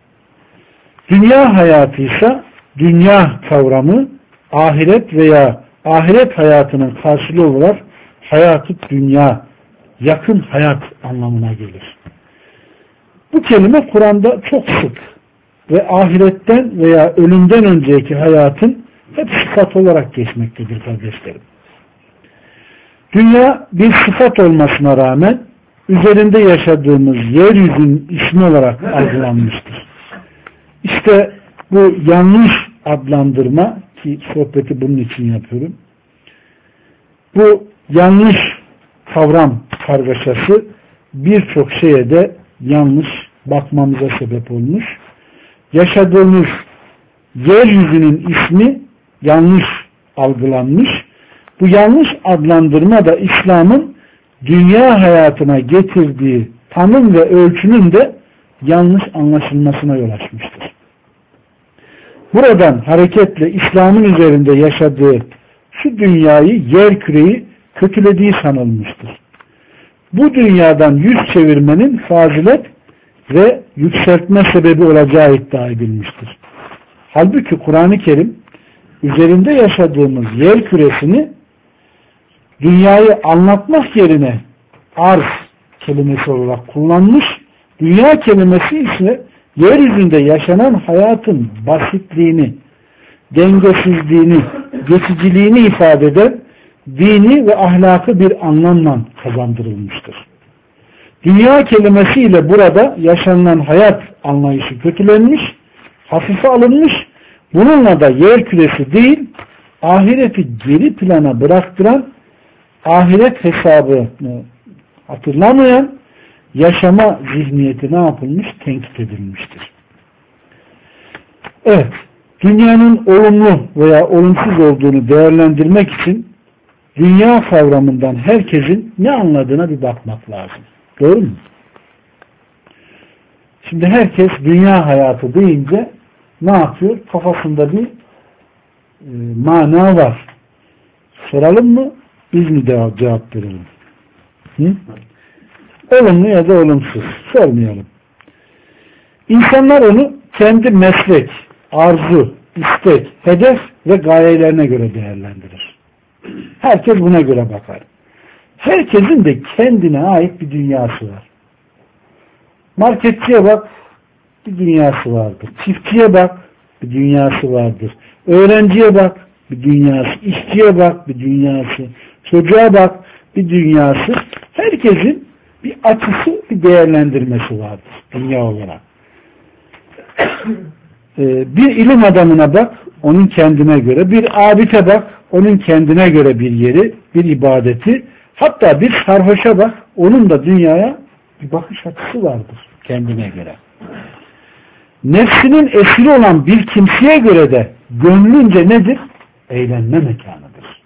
Dünya hayatı ise dünya kavramı ahiret veya ahiret hayatının karşılığı olarak hayatı dünya, yakın hayat anlamına gelir. Bu kelime Kur'an'da çok sık ve ahiretten veya ölümden önceki hayatın hep sıfat olarak geçmektedir kardeşlerim. Dünya bir sıfat olmasına rağmen üzerinde yaşadığımız yeryüzünün ismi olarak algılanmıştır. İşte bu yanlış adlandırma, ki sohbeti bunun için yapıyorum, bu yanlış kavram kargaşası birçok şeye de yanlış bakmamıza sebep olmuş. Yaşadığımız yeryüzünün ismi yanlış algılanmış. Bu yanlış adlandırma da İslam'ın dünya hayatına getirdiği tanım ve ölçünün de yanlış anlaşılmasına yol açmıştır. Buradan hareketle İslam'ın üzerinde yaşadığı şu dünyayı, yer küreyi kötülediği sanılmıştır. Bu dünyadan yüz çevirmenin fazilet ve yükseltme sebebi olacağı iddia edilmiştir. Halbuki Kur'an-ı Kerim üzerinde yaşadığımız yer küresini dünyayı anlatmak yerine arz kelimesi olarak kullanmış, dünya kelimesi ise yeryüzünde yaşanan hayatın basitliğini, dengesizliğini, geçiciliğini ifade eden dini ve ahlakı bir anlamla kazandırılmıştır. Dünya kelimesiyle burada yaşanılan hayat anlayışı kötülenmiş, hafife alınmış, bununla da yer küresi değil, ahireti geri plana bıraktıran, ahiret hesabını hatırlamayan yaşama zihniyeti ne yapılmış? Tenkit edilmiştir. Evet, dünyanın olumlu veya olumsuz olduğunu değerlendirmek için dünya kavramından herkesin ne anladığına bir bakmak lazım. Doğru mu? Şimdi herkes dünya hayatı deyince ne yapıyor? Kafasında bir e, mana var. Soralım mı? Biz mi cevap verelim? Hı? Olumlu ya da olumsuz. Sormayalım. İnsanlar onu kendi meslek, arzu, istek, hedef ve gayelerine göre değerlendirir. Herkes buna göre bakar. Herkesin de kendine ait bir dünyası var. Marketçiye bak, bir dünyası vardır. Çiftçiye bak, bir dünyası vardır. Öğrenciye bak, bir dünyası. İşçiye bak, bir dünyası. Çocuğa bak, bir dünyası. Herkesin bir açısı, bir değerlendirmesi vardır dünya olarak. Ee, bir ilim adamına bak, onun kendine göre. Bir abite bak, onun kendine göre bir yeri, bir ibadeti. Hatta bir sarhoşa bak, onun da dünyaya bir bakış açısı vardır kendine göre. Nefsinin esiri olan bir kimseye göre de gönlünce nedir? Eğlenme mekanıdır.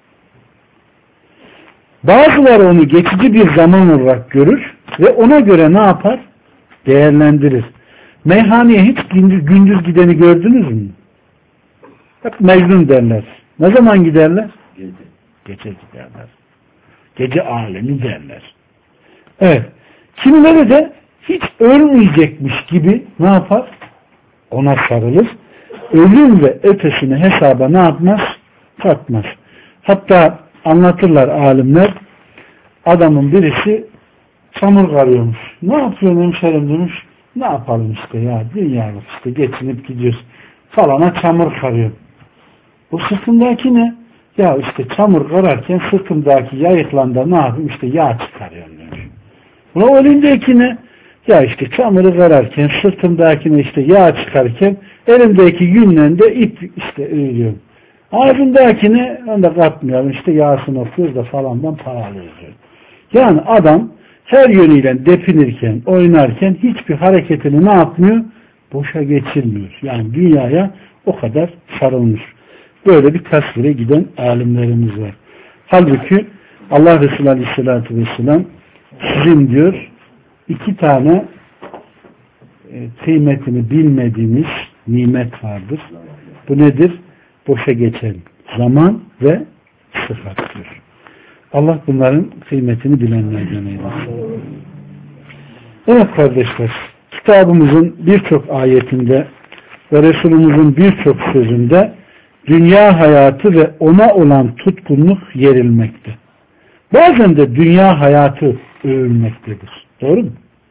Bazıları onu geçici bir zaman olarak görür ve ona göre ne yapar? Değerlendirir. Meyhaneye hiç gündüz, gündüz gideni gördünüz mü? Hep Mecnun derler. Ne zaman giderler? Gece. Gece giderler. Gece alemi derler. Evet. Kimileri de hiç ölmeyecekmiş gibi ne yapar? Ona sarılır. Ölüm ve ötesini hesaba ne yapmaz? Katmaz. Hatta anlatırlar alimler, adamın birisi çamur karıyormuş. Ne yapıyorsun hemşerim demiş. Ne yapalım işte ya, dünyalık işte, geçinip gidiyoruz. Falana çamur karıyor. Bu sırtındaki ne? Ya işte çamur kararken sırtımdaki yayıkla ne yapayım? İşte yağ çıkarıyorum demiş. Buna o elindeki ne? Ya işte çamuru kararken sırtımdakine işte yağ çıkarken elimdeki yünle de ip işte örüyorum. Ağzımdakine onu da katmıyorum. İşte yağsını okuyoruz da falandan para alıyoruz. Yani adam her yönüyle depinirken, oynarken hiçbir hareketini ne yapmıyor? Boşa geçirmiyor. Yani dünyaya o kadar sarılmış. Böyle bir tasvire giden alimlerimiz var. Halbuki Allah Resulü Aleyhisselatü Vesselam sizin diyor iki tane e, kıymetini bilmediğiniz nimet vardır. Bu nedir? Boşa geçen zaman ve sıfat diyor. Allah bunların kıymetini bilenlerden eylesin. Evet kardeşler, kitabımızın birçok ayetinde ve Resulümüzün birçok sözünde dünya hayatı ve ona olan tutkunluk yerilmekte. Bazen de dünya hayatı övülmektedir. Doğru mu?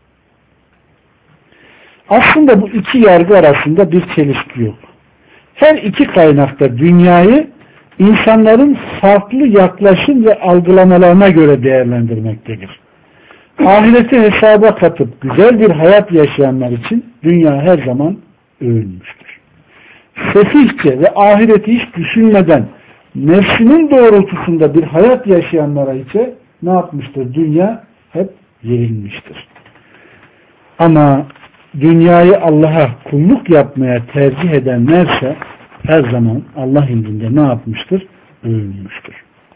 Aslında bu iki yargı arasında bir çelişki yok. Her iki kaynakta dünyayı insanların farklı yaklaşım ve algılamalarına göre değerlendirmektedir. Ahireti hesaba katıp güzel bir hayat yaşayanlar için dünya her zaman övülmüştür. Sefihçe ve ahireti hiç düşünmeden nefsinin doğrultusunda bir hayat yaşayanlara ise ne yapmıştır? Dünya hep yerilmiştir. Ama dünyayı Allah'a kulluk yapmaya tercih edenlerse her zaman Allah indinde ne yapmıştır? Övülmüştür.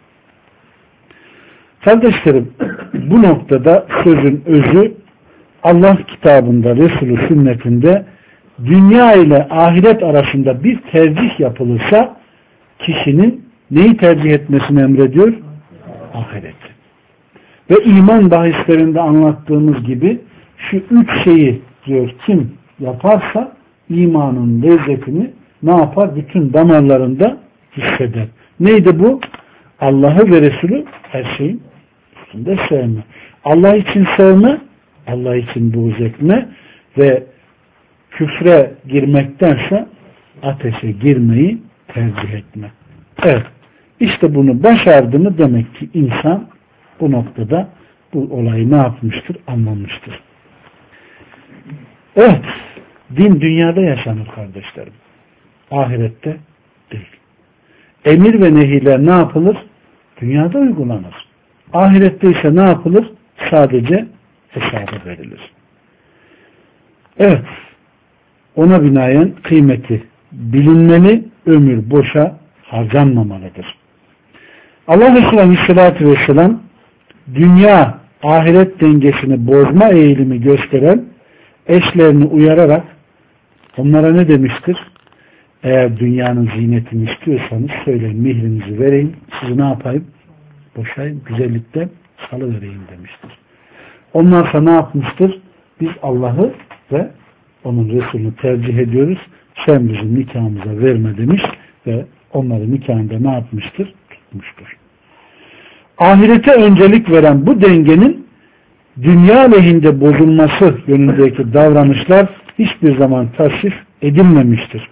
Kardeşlerim, bu noktada sözün özü Allah kitabında, Resulü sünnetinde dünya ile ahiret arasında bir tercih yapılırsa kişinin neyi tercih etmesini emrediyor? Ahireti. Ve iman bahislerinde anlattığımız gibi şu üç şeyi diyor kim yaparsa imanın lezzetini ne yapar? Bütün damarlarında hisseder. Neydi bu? Allah'ı ve Resulü her şeyin üstünde sevme. Allah için sevme, Allah için buğz etme ve küfre girmektense ateşe girmeyi tercih etme. Evet. İşte bunu başardı mı demek ki insan bu noktada bu olayı ne yapmıştır? Anlamıştır. Evet. Din dünyada yaşanır kardeşlerim. Ahirette değil. Emir ve nehirler ne yapılır? Dünyada uygulanır. Ahirette ise ne yapılır? Sadece hesabı verilir. Evet. Ona binaen kıymeti bilinmeli, ömür boşa harcanmamalıdır. Allah Resulü Aleyhisselatü Vesselam dünya ahiret dengesini bozma eğilimi gösteren eşlerini uyararak onlara ne demiştir? Eğer dünyanın zinetini istiyorsanız söyleyin, mihrinizi vereyim, sizi ne yapayım? Boşayım, güzellikten salıvereyim demiştir. Ondan sonra ne yapmıştır? Biz Allah'ı ve onun Resulünü tercih ediyoruz. Sen bizim nikahımıza verme demiş ve onları nikahında ne yapmıştır? Tutmuştur. Ahirete öncelik veren bu dengenin dünya lehinde bozulması yönündeki davranışlar hiçbir zaman tasvip edilmemiştir.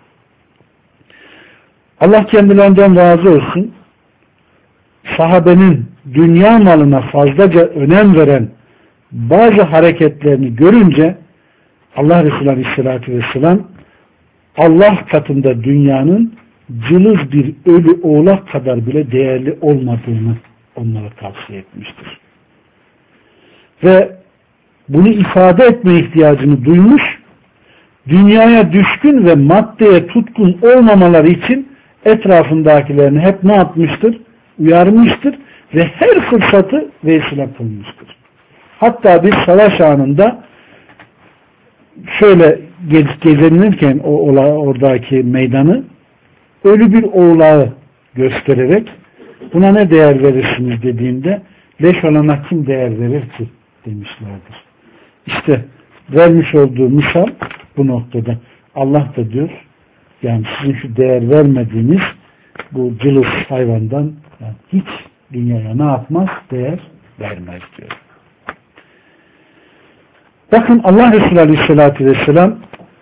Allah kendilerinden razı olsun. Sahabenin dünya malına fazlaca önem veren bazı hareketlerini görünce Allah Resulü Aleyhisselatü Vesselam Allah katında dünyanın cılız bir ölü oğlak kadar bile değerli olmadığını onlara tavsiye etmiştir. Ve bunu ifade etme ihtiyacını duymuş, dünyaya düşkün ve maddeye tutkun olmamaları için etrafındakilerini hep ne yapmıştır? Uyarmıştır ve her fırsatı vesile kılmıştır. Hatta bir savaş anında şöyle gezinirken o oradaki meydanı ölü bir oğlağı göstererek buna ne değer verirsiniz dediğinde leş olana kim değer verir ki demişlerdir. İşte vermiş olduğu misal bu noktada. Allah da diyor yani sizin şu değer vermediğiniz bu cılız hayvandan yani hiç dünyaya ne yapmaz? Değer vermez diyor. Bakın Allah Resulü Aleyhisselatü Vesselam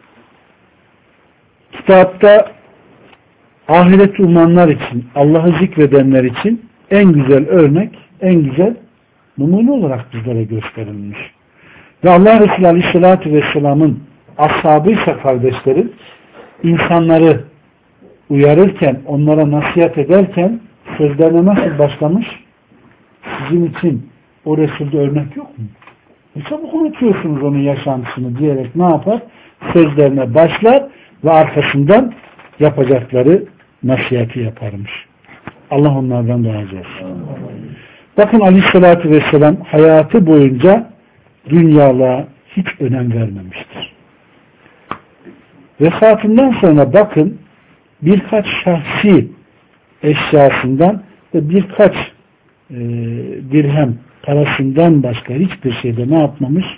kitapta ahireti umanlar için, Allah'ı zikredenler için en güzel örnek, en güzel numune olarak bizlere gösterilmiş. Ve Allah Resulü Aleyhisselatü Vesselam'ın ashabıysa kardeşlerim, insanları uyarırken, onlara nasihat ederken sözlerine nasıl başlamış? Sizin için o Resul'de örnek yok mu? E çabuk unutuyorsunuz onun yaşantısını diyerek ne yapar? Sözlerine başlar ve arkasından yapacakları nasihati yaparmış. Allah onlardan razı olsun. Bakın Aleyhisselatü Vesselam hayatı boyunca dünyalığa hiç önem vermemiştir. Vefatından sonra bakın birkaç şahsi eşyasından ve birkaç e, dirhem parasından başka hiçbir şeyde ne yapmamış?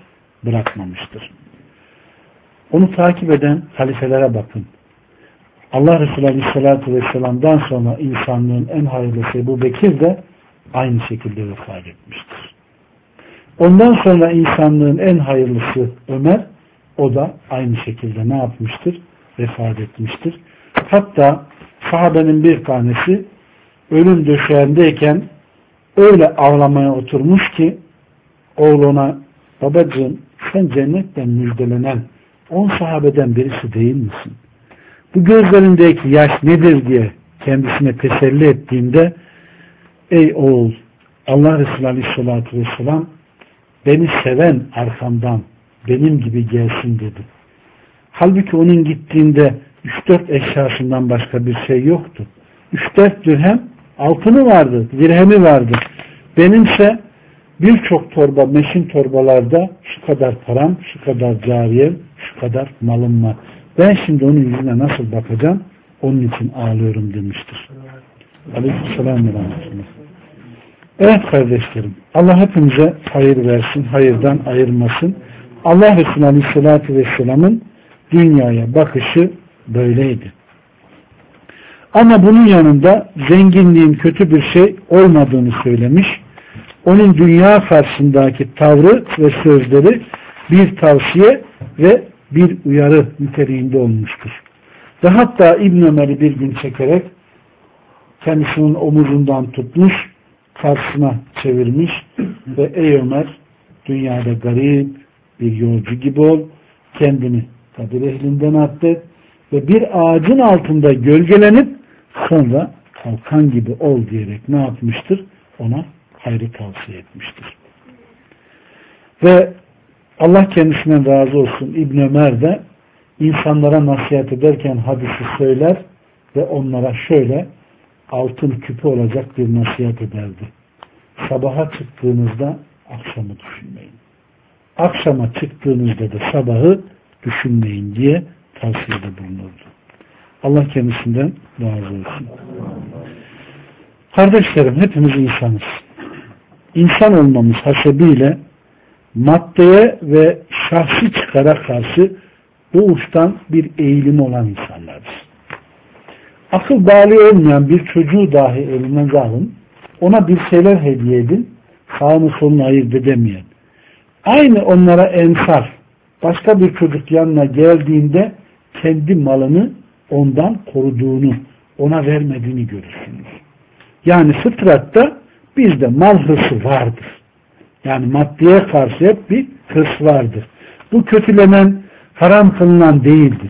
bırakmamıştır. Onu takip eden halifelere bakın. Allah Resulü Aleyhisselatü Vesselam'dan sonra insanlığın en hayırlısı Ebu Bekir de aynı şekilde vefat etmiştir. Ondan sonra insanlığın en hayırlısı Ömer, o da aynı şekilde ne yapmıştır? Vefat etmiştir. Hatta sahabenin bir tanesi ölüm döşeğindeyken öyle ağlamaya oturmuş ki oğluna, babacığım sen cennetten müjdelenen on sahabeden birisi değil misin? Bu gözlerindeki yaş nedir diye kendisine teselli ettiğinde, ey oğul, Allah Resulü Aleyhisselatü Vesselam beni seven arkamdan benim gibi gelsin dedi. Halbuki onun gittiğinde üç dört eşyasından başka bir şey yoktu. üç dört dirhem altını vardı, dirhemi vardı. Benimse birçok torba, meşin torbalarda şu kadar param, şu kadar cariyem, şu kadar malım var. Ben şimdi onun yüzüne nasıl bakacağım? Onun için ağlıyorum demiştir. Aleykümselam ve rahmetullah. Evet kardeşlerim, Allah hepimize hayır versin, hayırdan ayırmasın. Allah Resulü Aleyhisselatü Vesselam'ın dünyaya bakışı böyleydi. Ama bunun yanında zenginliğin kötü bir şey olmadığını söylemiş. Onun dünya karşısındaki tavrı ve sözleri bir tavsiye ve bir uyarı niteliğinde olmuştur. Ve hatta İbn Ömer'i bir gün çekerek kendisinin omuzundan tutmuş, karşısına çevirmiş ve ey Ömer, dünyada garip bir yolcu gibi ol, kendini kadir ehlinden addet ve bir ağacın altında gölgelenip sonra kalkan gibi ol diyerek ne yapmıştır? Ona hayrı tavsiye etmiştir. Ve Allah kendisinden razı olsun, İbn Ömer de insanlara nasihat ederken hadisi söyler ve onlara şöyle altın küpü olacak bir nasihat ederdi. Sabaha çıktığınızda akşamı düşünmeyin. Akşama çıktığınızda da sabahı düşünmeyin diye tavsiyede bulunurdu. Allah kendisinden razı olsun. Kardeşlerim, hepimiz insanız. İnsan olmamız hasebiyle maddeye ve şahsi çıkara karşı doğuştan bir eğilim olan insanlarız. Akıl bağlı olmayan bir çocuğu dahi eline alın, ona bir şeyler hediye edin, sağını solunu ayırt edemeyen. Aynı onlara ensar, başka bir çocuk yanına geldiğinde kendi malını ondan koruduğunu, ona vermediğini görürsünüz. Yani fıtratta bizde mal hırsı vardır. Yani maddeye karşı hep bir hırs vardır. Bu kötülenen, haram kılınan değildir.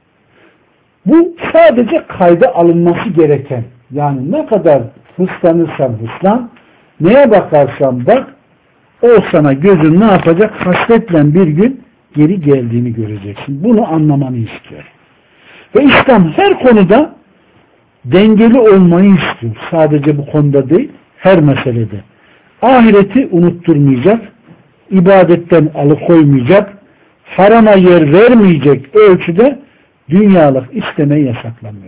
Bu sadece kayda alınması gereken, yani ne kadar hırslanırsan hırslan, neye bakarsan bak, o sana gözün ne yapacak? Hasretle bir gün geri geldiğini göreceksin. Bunu anlamanı istiyor. Ve İslam her konuda dengeli olmayı istiyor. Sadece bu konuda değil, her meselede. Ahireti unutturmayacak, ibadetten alıkoymayacak, harama yer vermeyecek ölçüde dünyalık istemeyi yasaklamıyor.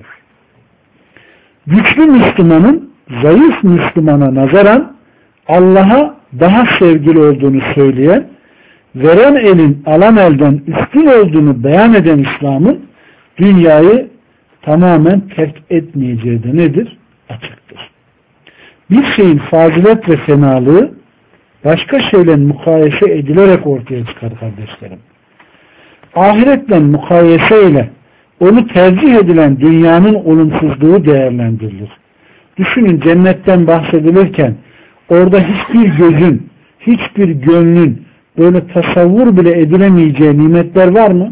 Güçlü Müslümanın zayıf Müslümana nazaran Allah'a daha sevgili olduğunu söyleyen, veren elin alan elden üstün olduğunu beyan eden İslam'ın dünyayı tamamen terk etmeyeceği de nedir? Açıktır. Bir şeyin fazilet ve fenalığı başka şeyle mukayese edilerek ortaya çıkar kardeşlerim. Ahiretle mukayese ile onu tercih edilen dünyanın olumsuzluğu değerlendirilir. Düşünün, cennetten bahsedilirken orada hiçbir gözün, hiçbir gönlün böyle tasavvur bile edilemeyeceği nimetler var mı?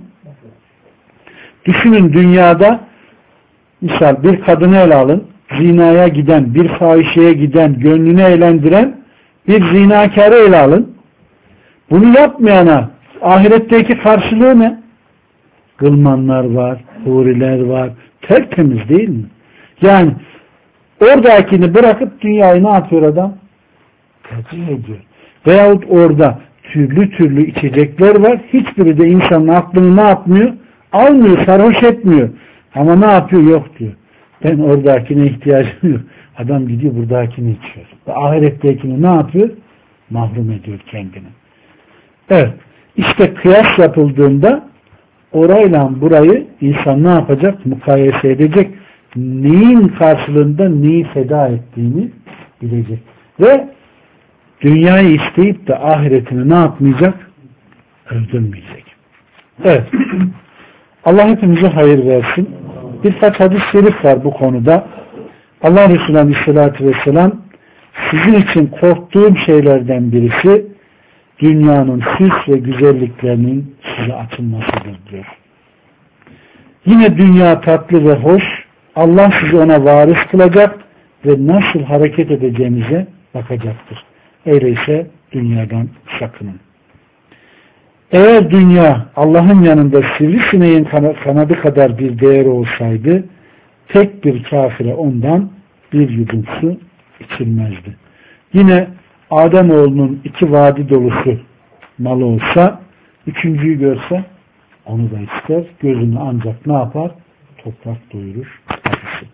Düşünün, dünyada misal bir kadını ele alın, zinaya giden, bir fahişeye giden, gönlünü eğlendiren bir zinakarı ele alın. Bunu yapmayana ahiretteki karşılığı ne? Gılmanlar var, huriler var, tertemiz değil mi? Yani oradakini bırakıp dünyayı ne yapıyor adam? Tercih ediyor. Veyahut orada türlü türlü içecekler var. Hiçbiri de insanın aklını ne yapmıyor? Almıyor, sarhoş etmiyor. Ama ne yapıyor? Yok diyor. Ben oradakine ihtiyacım yok. Adam gidiyor buradakini içiyor. Ve ahirettekini ne yapıyor? Mahrum ediyor kendini. Evet. İşte kıyas yapıldığında orayla burayı insan ne yapacak? Mukayese edecek. Neyin karşılığında neyi feda ettiğini bilecek. Ve dünyayı isteyip de ahiretini ne yapmayacak? Öldürmeyecek. Evet. Allah hepimize hayır versin. Birkaç hadis-i şerif var bu konuda. Allah Resulü Aleyhisselatü Vesselam sizin için korktuğum şeylerden birisi dünyanın süs ve güzelliklerinin size açılmasıdır diyor. Yine dünya tatlı ve hoş. Allah sizi ona varis kılacak ve nasıl hareket edeceğinize bakacaktır. Öyleyse dünyadan sakının. Eğer dünya Allah'ın yanında sivrisineğin kanadı kadar bir değeri olsaydı tek bir kafire ondan bir yudum su içilmezdi. Yine Ademoğlunun iki vadi dolusu malı olsa üçüncüyü görse onu da ister. Gözünü ancak ne yapar? Toprak doyurur. Hadisi.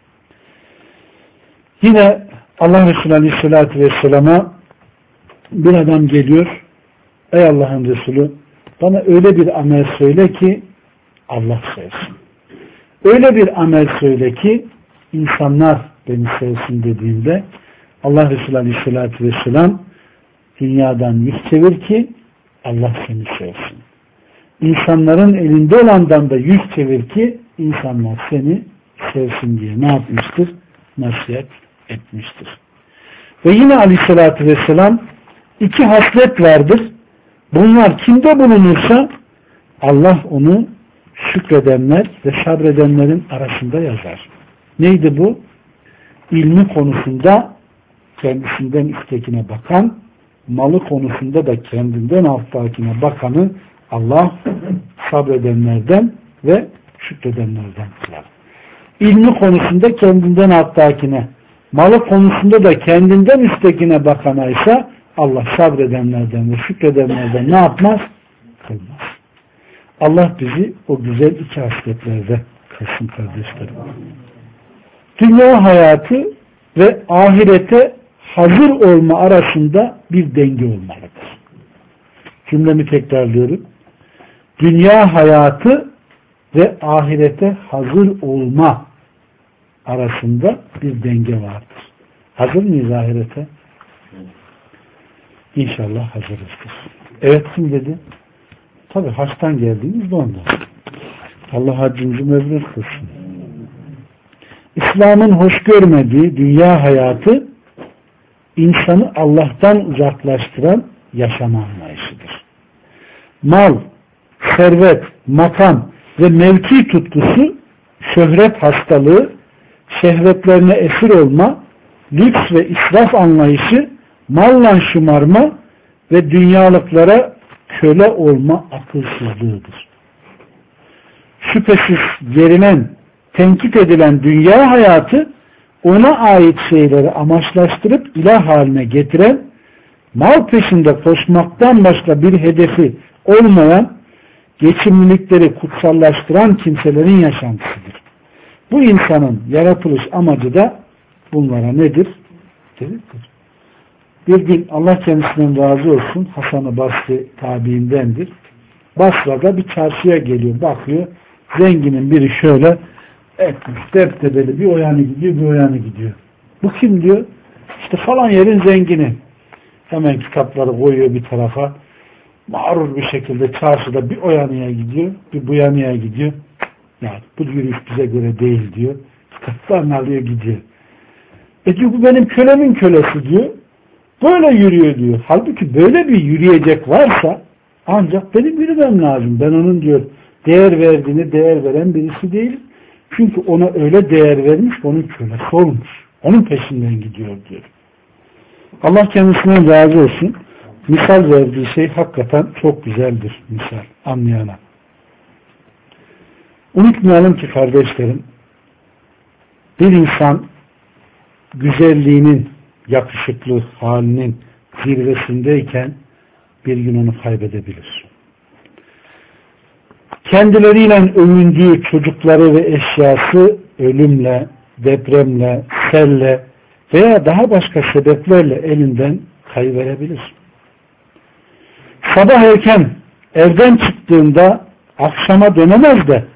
Yine Allah Resulü Aleyhisselatü Vesselam'a bir adam geliyor. Ey Allah'ın Resulü, bana öyle bir amel söyle ki Allah sevsin. Öyle bir amel söyle ki insanlar beni sevsin dediğinde Allah Resulü Aleyhisselatü Vesselam dünyadan yüz çevir ki Allah seni sevsin. İnsanların elinde olandan da yüz çevir ki insanlar seni sevsin diye ne yapmıştır? Nasihat etmiştir. Ve yine Aleyhisselatü Vesselam iki haslet vardır. Bunlar kimde bulunursa Allah onu şükredenler ve sabredenlerin arasında yazar. Neydi bu? İlmi konusunda kendisinden üsttekine bakan, malı konusunda da kendinden alttakine bakanı Allah sabredenlerden ve şükredenlerden kılar. İlmi konusunda kendinden alttakine, malı konusunda da kendinden üsttekine bakana ise Allah sabredenlerden ve şükredenlerden ne yapmaz? Kılmaz. Allah bizi o güzel iki hasletlerde kılsın kardeşlerim. Dünya hayatı ve ahirete hazır olma arasında bir denge olmalıdır. Cümlemi tekrarlıyorum. Dünya hayatı ve ahirete hazır olma arasında bir denge vardır. Hazır mıyız ahirete? İnşallah hazırızdır. Evet, kim dedi? Tabi haçtan geldiğimiz de ondan. Allah haccımızı mebrur kılsın. İslam'ın hoş görmediği dünya hayatı insanı Allah'tan uzaklaştıran yaşama anlayışıdır. Mal, servet, makam ve mevki tutkusu, şöhret hastalığı, şehvetlerine esir olma, lüks ve israf anlayışı, malla şımarma ve dünyalıklara köle olma akılsızlığıdır. Şüphesiz gerinen, tenkit edilen dünya hayatı ona ait şeyleri amaçlaştırıp ilah haline getiren, mal peşinde koşmaktan başka bir hedefi olmayan, geçimlilikleri kutsallaştıran kimselerin yaşantısıdır. Bu insanın yaratılış amacı da bunlara nedir? Dediktir. Bir gün Allah kendisinden razı olsun, Hasan-ı Basri tabiindendir. Basra'da bir çarşıya geliyor, bakıyor. Zenginin biri şöyle etmiş, deptebeli bir o yanı gidiyor, bir o yanı gidiyor. Bu kim diyor? İşte falan yerin zengini. Hemen kitapları koyuyor bir tarafa. Mağrur bir şekilde çarşıda bir o yanıya gidiyor, bir bu yanıya gidiyor. Yani bu yürüyüş bize göre değil diyor. Kitaplarını alıyor gidiyor. E diyor, bu benim kölemin kölesi diyor. Böyle yürüyor diyor. Halbuki böyle bir yürüyecek varsa ancak benim yürümem lazım. Ben onun diyor değer verdiğini değer veren birisi değil. Çünkü ona öyle değer vermiş, onun kölesi olmuş. Onun peşinden gidiyor diyor. Allah kendisinden razı olsun. Misal verdiği şey hakikaten çok güzeldir misal anlayana. Unutmayalım ki kardeşlerim, bir insan güzelliğinin, yakışıklı halinin zirvesindeyken bir gün onu kaybedebilir. Kendileriyle övündüğü çocukları ve eşyası ölümle, depremle, selle veya daha başka sebeplerle elinden kayıverebilir. Sabah erken evden çıktığında akşama dönemez de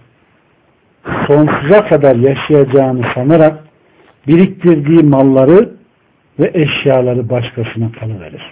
sonsuza kadar yaşayacağını sanarak biriktirdiği malları ve eşyaları başkasına kalıverir.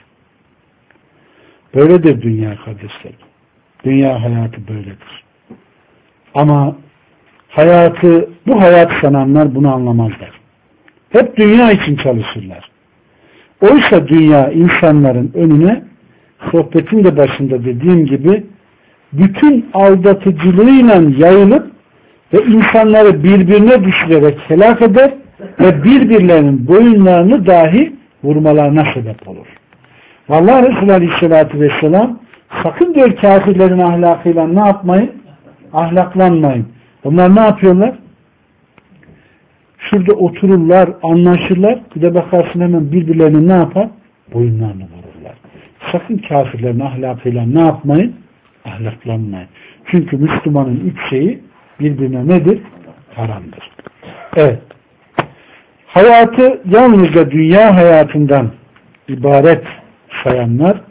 Böyledir dünya kardeşlerim. Dünya hayatı böyledir. Ama hayatı, bu hayat sananlar bunu anlamazlar. Hep dünya için çalışırlar. Oysa dünya insanların önüne, sohbetin de başında dediğim gibi, bütün aldatıcılığıyla yayılıp ve insanları birbirine düşürerek helak eder ve birbirlerinin boyunlarını dahi vurmalarına sebep olur. Vallahi Resulü Aleyhisselatü Vesselam sakın diyor kafirlerin ahlakıyla ne yapmayın? Ahlaklanmayın. Onlar ne yapıyorlar? Şurada otururlar, anlaşırlar. Bir de bakarsın hemen birbirlerini ne yapar? Boyunlarını vururlar. Sakın kafirlerin ahlakıyla ne yapmayın? Ahlaklanmayın. Çünkü Müslümanın üç şeyi birbirine nedir? Haramdır. Evet. Hayatı yalnızca dünya hayatından ibaret sayanlar,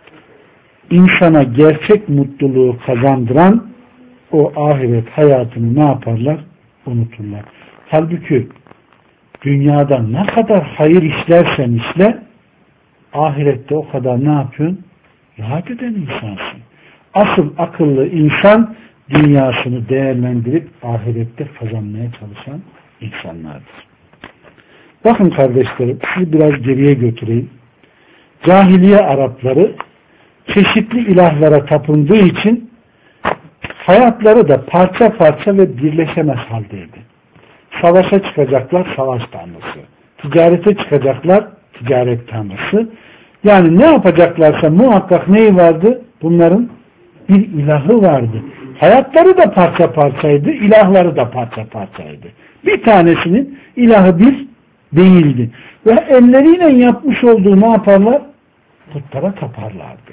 insana gerçek mutluluğu kazandıran o ahiret hayatını ne yaparlar? Unuturlar. Halbuki dünyada ne kadar hayır işlersen işle, ahirette o kadar ne yapıyorsun? Rahat eden insansın. Asıl akıllı insan dünyasını değerlendirip ahirette kazanmaya çalışan insanlardır. Bakın kardeşlerim, sizi biraz geriye götüreyim. Cahiliye Arapları çeşitli ilahlara tapındığı için hayatları da parça parça ve birleşemez haldeydi. Savaşa çıkacaklar, savaş tanrısı. Ticarete çıkacaklar, ticaret tanrısı. Yani ne yapacaklarsa muhakkak neyi vardı? Bunların bir ilahı vardı. Hayatları da parça parçaydı, ilahları da parça parçaydı. Bir tanesinin ilahı bir değildi. Ve elleriyle yapmış olduğu ne yaparlar? Putlara taparlardı.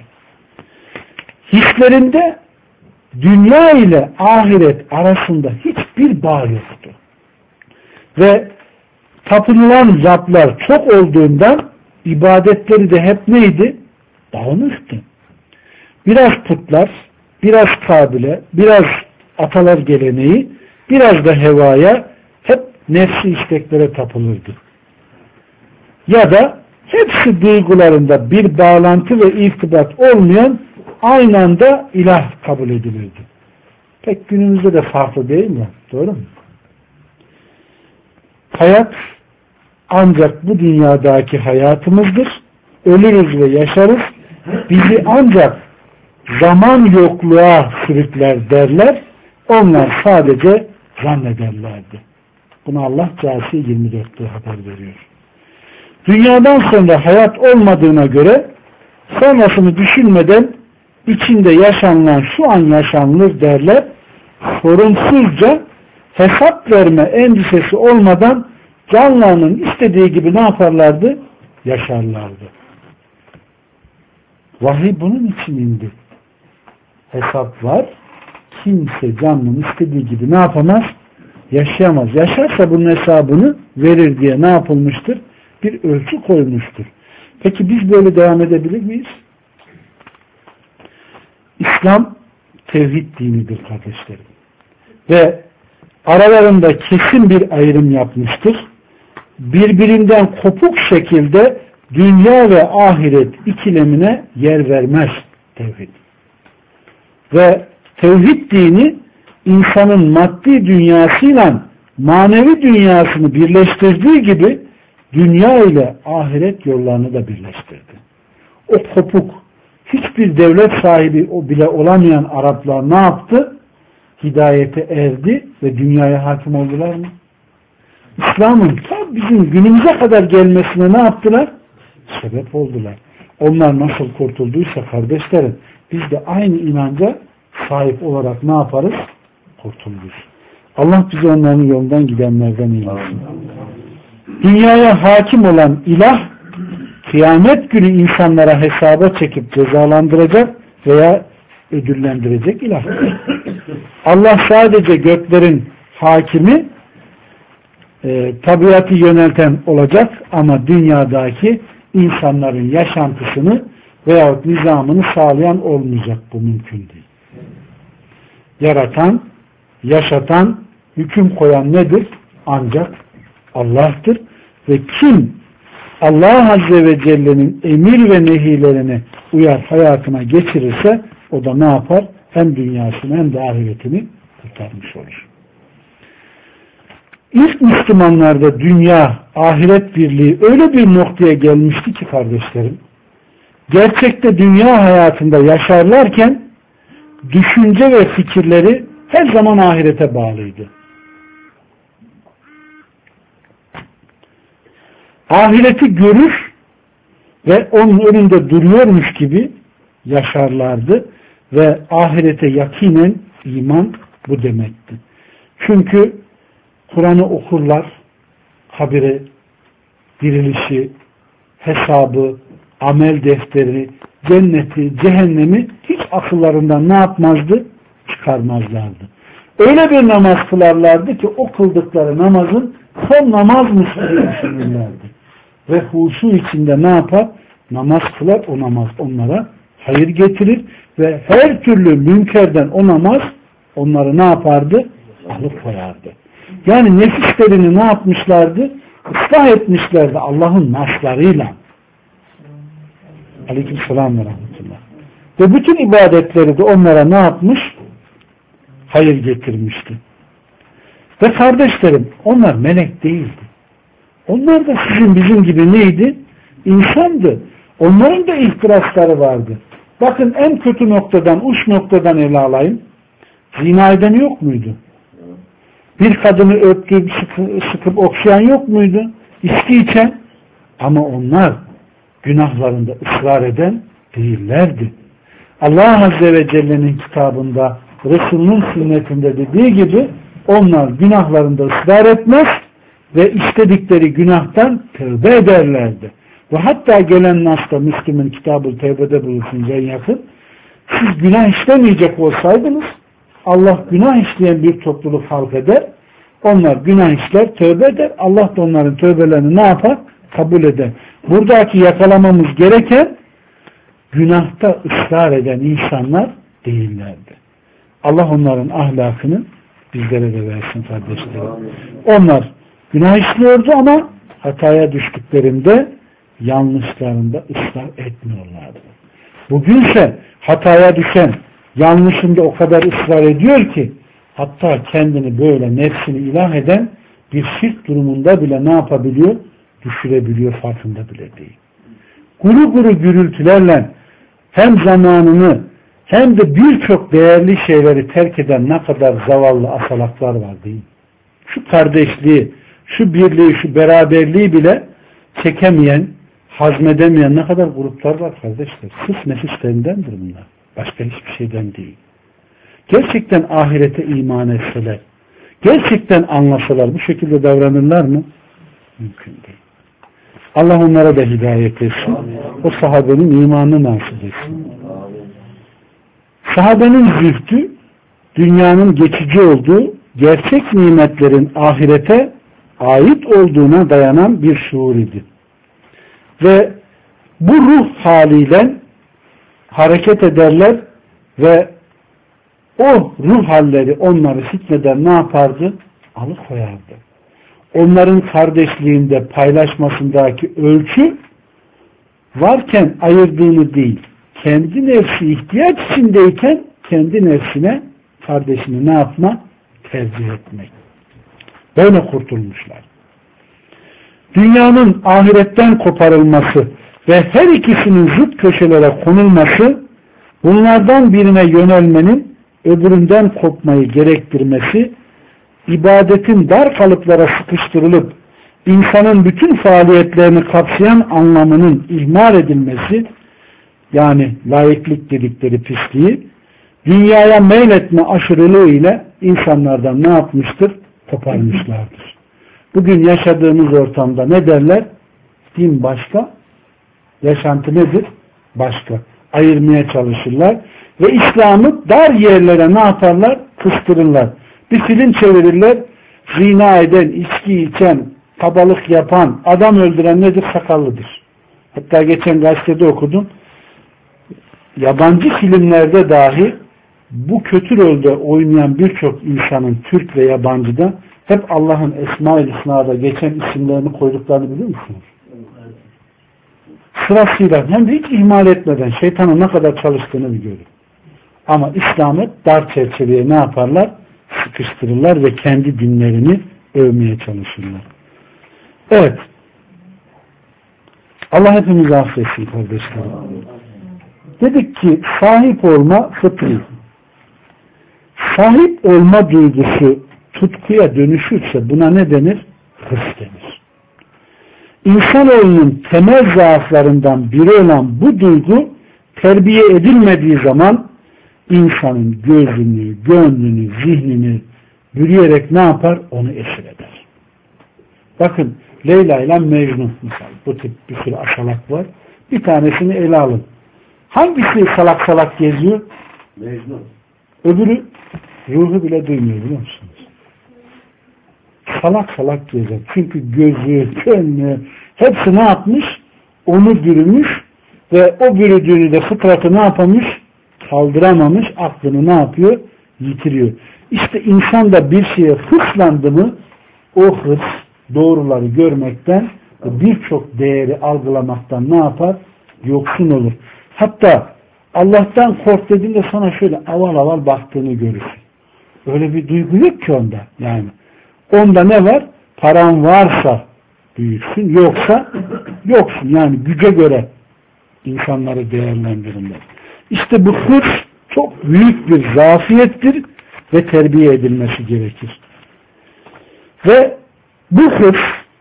Hislerinde dünya ile ahiret arasında hiçbir bağ yoktu. Ve tapınılan Rablar çok olduğundan ibadetleri de hep neydi? Dağınıktı. Biraz putlar, biraz kabile, biraz atalar geleneği, biraz da hevaya, hep nefsi isteklere tapılırdı. Ya da hepsi duygularında bir bağlantı ve irtibat olmayan aynı anda ilah kabul edilirdi. Pek günümüzde de farklı değil mi? Doğru mu? Hayat ancak bu dünyadaki hayatımızdır. Ölürüz ve yaşarız. Bizi ancak zaman yokluğa sürükler derler. Onlar sadece zannederlerdi. Bunu Allah Câsiye yirmi dörtte haber veriyor. Dünyadan sonra hayat olmadığına göre sonrasını düşünmeden içinde yaşanılan şu an yaşanılır derler. Sorumsuzca hesap verme endişesi olmadan canlarının istediği gibi ne yaparlardı? Yaşarlardı. Vahiy bunun için indi. Hesap var. Kimse canlının istediği gibi ne yapamaz? Yaşayamaz. Yaşarsa bunun hesabını verir diye ne yapılmıştır? Bir ölçü koymuştur. Peki biz böyle devam edebilir miyiz? İslam tevhid dinidir kardeşlerim. Ve aralarında kesin bir ayrım yapmıştır. Birbirinden kopuk şekilde dünya ve ahiret ikilemine yer vermez tevhid. Ve tevhid dini insanın maddi dünyasıyla manevi dünyasını birleştirdiği gibi dünya ile ahiret yollarını da birleştirdi. O kopuk, hiçbir devlet sahibi o bile olamayan Araplar ne yaptı? Hidayete erdi ve dünyaya hakim oldular mı? İslam'ın tam bizim günümüze kadar gelmesine ne yaptılar? Sebep oldular. Onlar nasıl kurtulduysa kardeşlerim, biz de aynı inanca sahip olarak ne yaparız? Kurtuluruz. Allah bizi onların yolundan gidenlerden eylesin. Dünyaya hakim olan ilah, kıyamet günü insanlara hesaba çekip cezalandıracak veya ödüllendirecek ilah. Allah sadece göklerin hakimi, e, tabiatı yönelten olacak ama dünyadaki insanların yaşantısını veyahut nizamını sağlayan olmayacak. Bu mümkün değil. yaratan, yaşatan, hüküm koyan nedir? Ancak Allah'tır. Ve kim Allah Azze ve Celle'nin emir ve nehilerine uyar, hayatına geçirirse o da ne yapar? Hem dünyasını hem de ahiretini kurtarmış olur. İlk Müslümanlarda dünya, ahiret birliği öyle bir noktaya gelmişti ki kardeşlerim, gerçekte dünya hayatında yaşarlarken düşünce ve fikirleri her zaman ahirete bağlıydı. Ahireti görür ve onun önünde duruyormuş gibi yaşarlardı ve ahirete yakinen iman bu demekti. Çünkü Kur'an'ı okurlar, kabire, dirilişi, hesabı, amel defteri, cenneti, cehennemi hiç akıllarından ne yapmazdı? Çıkarmazlardı. Öyle bir namaz kılarlardı ki o kıldıkları namazın son namazmış diye düşünürlerdi. Ve huşu içinde ne yapar? Namaz kılar, o namaz onlara hayır getirir ve her türlü münkerden o namaz onları ne yapardı? Alıkoyardı. Yani nefislerini ne yapmışlardı? Islah etmişlerdi Allah'ın naslarıyla. Aleykümselam ve rahmetullah. Ve bütün ibadetleri de onlara ne yapmış? Hayır getirmişti. Ve kardeşlerim, onlar melek değildi. Onlar da sizin bizim gibi neydi? İnsandı. Onların da ihtirasları vardı. Bakın en kötü noktadan, uç noktadan ele alayım. Zina eden yok muydu? Bir kadını öptüğü, sıkıp, sıkıp okşayan yok muydu? İçki içen. Ama onlar günahlarında ısrar eden değillerdi. Allah Azze ve Celle'nin kitabında, Resul'ün sünnetinde dediği gibi onlar günahlarında ısrar etmez ve istedikleri günahtan tövbe ederlerdi. Ve hatta gelen Nas'ta Müslüm'ün Kitab-ı Tevbe'de bulunsun en yakın. Siz günah işlemeyecek olsaydınız Allah günah işleyen bir topluluk halk eder. Onlar günah işler, tövbe eder. Allah da onların tövbelerini ne yapar? Kabul eder. Buradaki yakalamamız gereken günahta ısrar eden insanlar değillerdi. Allah onların ahlakını bizlere de versin kardeşlerim. Onlar günah işliyordu ama hataya düştüklerinde yanlışlarında ısrar etmiyorlardı. Bugünse hataya düşen yanlışında o kadar ısrar ediyor ki hatta kendini böyle nefsini ilah eden bir şirk durumunda bile ne yapabiliyor? Düşürebiliyor, farkında bile değil. Guru guru gürültülerle hem zamanını hem de birçok değerli şeyleri terk eden ne kadar zavallı asalaklar var değil mi? Şu kardeşliği, şu birliği, şu beraberliği bile çekemeyen, hazmedemeyen ne kadar gruplar var kardeşler. Sırf nefislerindendir bunlar. Başka hiçbir şeyden değil. Gerçekten ahirete iman etseler, gerçekten anlasalar bu şekilde davranırlar mı? Mümkün değil. Allah onlara da hidayet etsin. Amin. O sahabenin imanını nasip etsin. Sahabenin zühdü dünyanın geçici olduğu, gerçek nimetlerin ahirete ait olduğuna dayanan bir şuur idi. Ve bu ruh haliyle hareket ederler ve o ruh halleri onları fitneden ne yapardı? Alıkoyardı. Onların kardeşliğinde paylaşmasındaki ölçü varken ayırdığını değil, kendi nefsi ihtiyaç içindeyken kendi nefsine kardeşini ne yapma? Tercih etmek. Böyle kurtulmuşlar. Dünyanın ahiretten koparılması ve her ikisinin zıt köşelere konulması, bunlardan birine yönelmenin öbüründen kopmayı gerektirmesi, ibadetin dar kalıplara sıkıştırılıp insanın bütün faaliyetlerini kapsayan anlamının ihmal edilmesi, yani laiklik dedikleri pisliği, dünyaya meyletme aşırılığı ile insanlardan ne yapmıştır? Koparmışlardır. Bugün yaşadığımız ortamda ne derler? Din başka, yaşantı nedir? Başka. Ayırmaya çalışırlar ve İslam'ı dar yerlere ne yaparlar? Kıstırırlar. Bir film çevirirler, zina eden, içki içen, kabalık yapan, adam öldüren nedir? Sakallıdır. Hatta geçen gazetede okudum. Yabancı filmlerde dahi bu kötü rolde oynayan birçok insanın Türk ve yabancıda hep Allah'ın Esma-ül Hüsna'da geçen isimlerini koyduklarını biliyor musunuz? Sırasıyla hem de hiç ihmal etmeden şeytanın ne kadar çalıştığını biliyor. Ama İslam'ı dar çerçeveye ne yaparlar? Sıkıştırırlar ve kendi dinlerini övmeye çalışırlar. Evet. Allah hepimizi affetsin kardeşlerim. Dedik ki sahip olma fıtri. Sahip olma duygusu tutkuya dönüşürse buna ne denir? Hırs denir. İnsanoğlunun temel zaaflarından biri olan bu duygu terbiye edilmediği zaman insanın gözünü, gönlünü, zihnini bürüyerek ne yapar? Onu esir eder. Bakın Leyla ile Mecnun misal. Bu tip bir sürü aşalak var. Bir tanesini ele alın. Hangisi salak salak geziyor? Mecnun. Öbürü ruhu bile duymuyor biliyor musunuz? Salak salak gezer. Çünkü gözü, gönlü hepsi ne yapmış? Onu bürümüş ve o bürüdüğünü de fıtratı ne yapamış? Kaldıramamış. Aklını ne yapıyor? Yitiriyor. İşte insan da bir şeye hırslandı mı o hırs doğruları görmekten birçok değeri algılamaktan ne yapar? Yoksun olur. Hatta Allah'tan kork dediğinde sana şöyle aval aval baktığını görürsün. Öyle bir duygu yok ki onda. Yani onda ne var? Paran varsa büyüksün, yoksa yoksun. Yani güce göre insanları değerlendirirler. İşte bu hırs çok büyük bir zafiyettir ve terbiye edilmesi gerekir. Ve bu hırs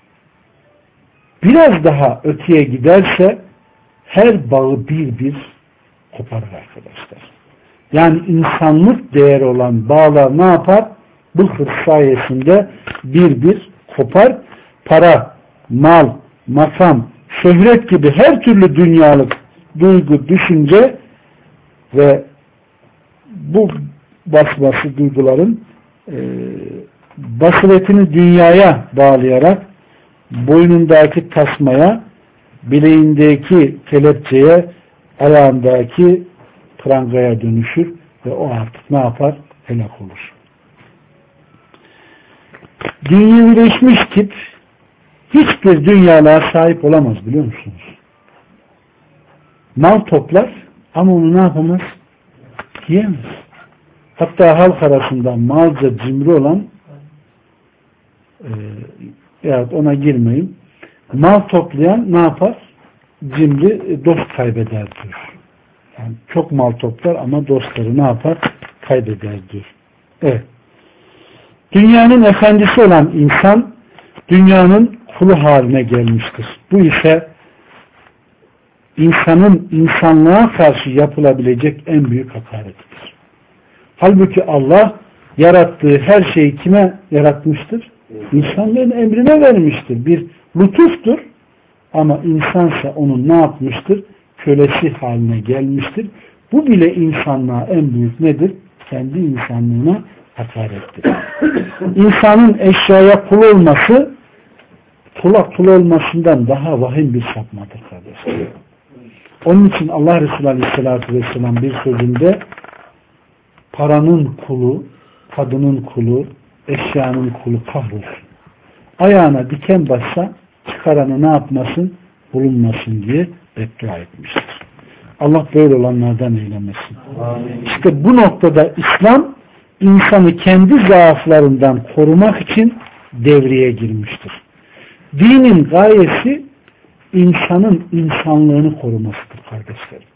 biraz daha öteye giderse her bağı bir bir koparır arkadaşlar. Yani insanlık değeri olan bağlar ne yapar? Bu hırs sayesinde bir bir kopar. Para, mal, makam, şöhret gibi her türlü dünyalık duygu, düşünce ve bu basması duyguların e, basiretini dünyaya bağlayarak boynundaki tasmaya, bileğindeki kelepçeye, ayağındaki prangaya dönüşür ve o artık ne yapar? Helak olur. Dünyevileşmiş tip hiçbir dünyalığa sahip olamaz biliyor musunuz? Mal toplar ama onu ne yapamaz? Yiyemez. Hatta halk arasında malca cimri olan e, ya ona girmeyin. Mal toplayan ne yapar? Cimri dost kaybeder diyor. Yani çok mal toplar ama dostları ne yapar? Kaybeder diyor. Evet. Dünyanın efendisi olan insan dünyanın kulu haline gelmiştir. Bu ise insanın insanlığa karşı yapılabilecek en büyük hakarettir. Halbuki Allah yarattığı her şeyi kime yaratmıştır? İnsanların emrine vermiştir. Bir lütuftur. Ama insansa onun ne yapmıştır? Kölesi haline gelmiştir. Bu bile insanlığa en büyük nedir? Kendi insanlığına hakarettir. İnsanın eşyaya kul olması kula kul olmasından daha vahim bir sapmadır kardeşler. Onun için Allah Resulü Aleyhisselatü Vesselam bir sözünde paranın kulu, kadının kulu, eşyanın kulu kahrolsun. Ayağına diken bassa çıkaranı ne yapmasın? Bulunmasın diye beddua etmiştir. Allah böyle olanlardan eylemesin. Amin. İşte bu noktada İslam insanı kendi zaaflarından korumak için devreye girmiştir. Dinin gayesi insanın insanlığını korumasıdır kardeşlerim.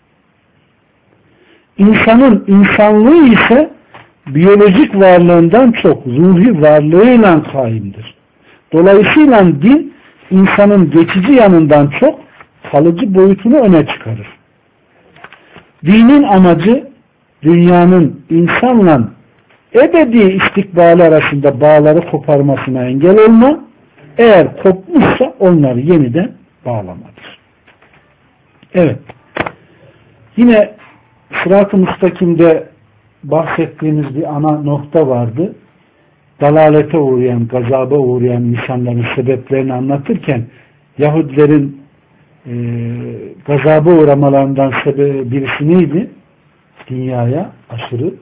İnsanın insanlığı ise biyolojik varlığından çok ruhi varlığıyla kaimdir. Dolayısıyla din insanın geçici yanından çok kalıcı boyutunu öne çıkarır. Dinin amacı dünyanın insanla ebedi istikbali arasında bağları koparmasına engel olma, eğer kopmuşsa onları yeniden bağlamadır. Evet. Yine Sırat-ı Müstakim'de bahsettiğimiz bir ana nokta vardı. Dalalete uğrayan, gazaba uğrayan insanların sebeplerini anlatırken Yahudilerin e, gazaba uğramalarından sebebi birisi neydi? Dünyaya aşırı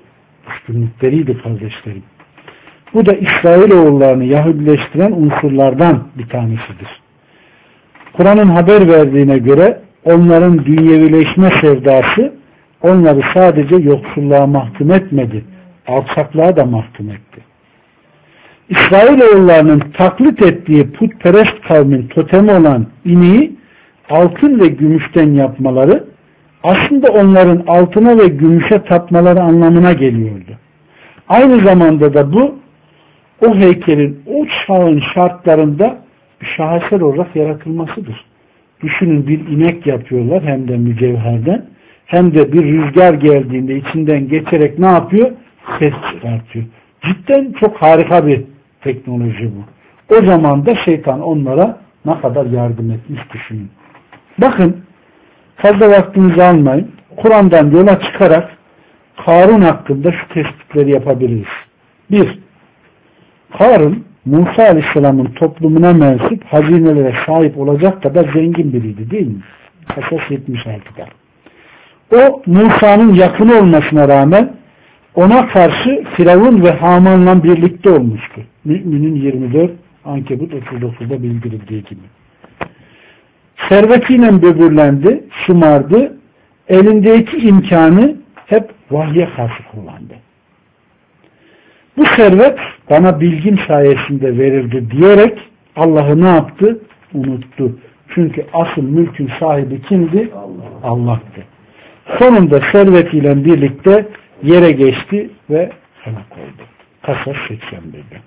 üstünlükleriydi kardeşlerim. Bu da İsrailoğullarını Yahudileştiren unsurlardan bir tanesidir. Kur'an'ın haber verdiğine göre onların dünyevileşme sevdası onları sadece yoksulluğa mahkum etmedi, alçaklığa da mahkum etti. İsrailoğullarının taklit ettiği putperest kavmin totemi olan ineği altın ve gümüşten yapmaları aslında onların altına ve gümüşe tapmaları anlamına geliyordu. Aynı zamanda da bu o heykelin o çağın şartlarında bir şaheser olarak yaratılmasıdır. Düşünün, bir inek yapıyorlar hem de mücevherden, hem de bir rüzgar geldiğinde içinden geçerek ne yapıyor? Ses çıkartıyor. Cidden çok harika bir teknoloji bu. O zaman da şeytan onlara ne kadar yardım etmiş düşünün. Bakın, fazla vaktinizi almayın. Kur'an'dan yola çıkarak Karun hakkında şu tespitleri yapabiliriz. Bir, Karun, Musa Aleyhisselam'ın toplumuna mensup hazinelere sahip olacak kadar zengin biriydi, değil mi? Kasas yetmiş altıda. O, Musa'nın yakını olmasına rağmen ona karşı Firavun ve Haman'la birlikte olmuştu. Mü'minin yirmi dört, Ankebut otuz dokuzda bildirildiği gibi. Servetiyle böbürlendi, şımardı, elindeki imkanı hep vahye karşı kullandı. Bu servet bana bilgim sayesinde verildi diyerek Allah'ı ne yaptı? Unuttu. Çünkü asıl mülkün sahibi kimdi? Allah'tı. Sonunda servetiyle birlikte yere geçti ve helak oldu. Kasas seksen birde.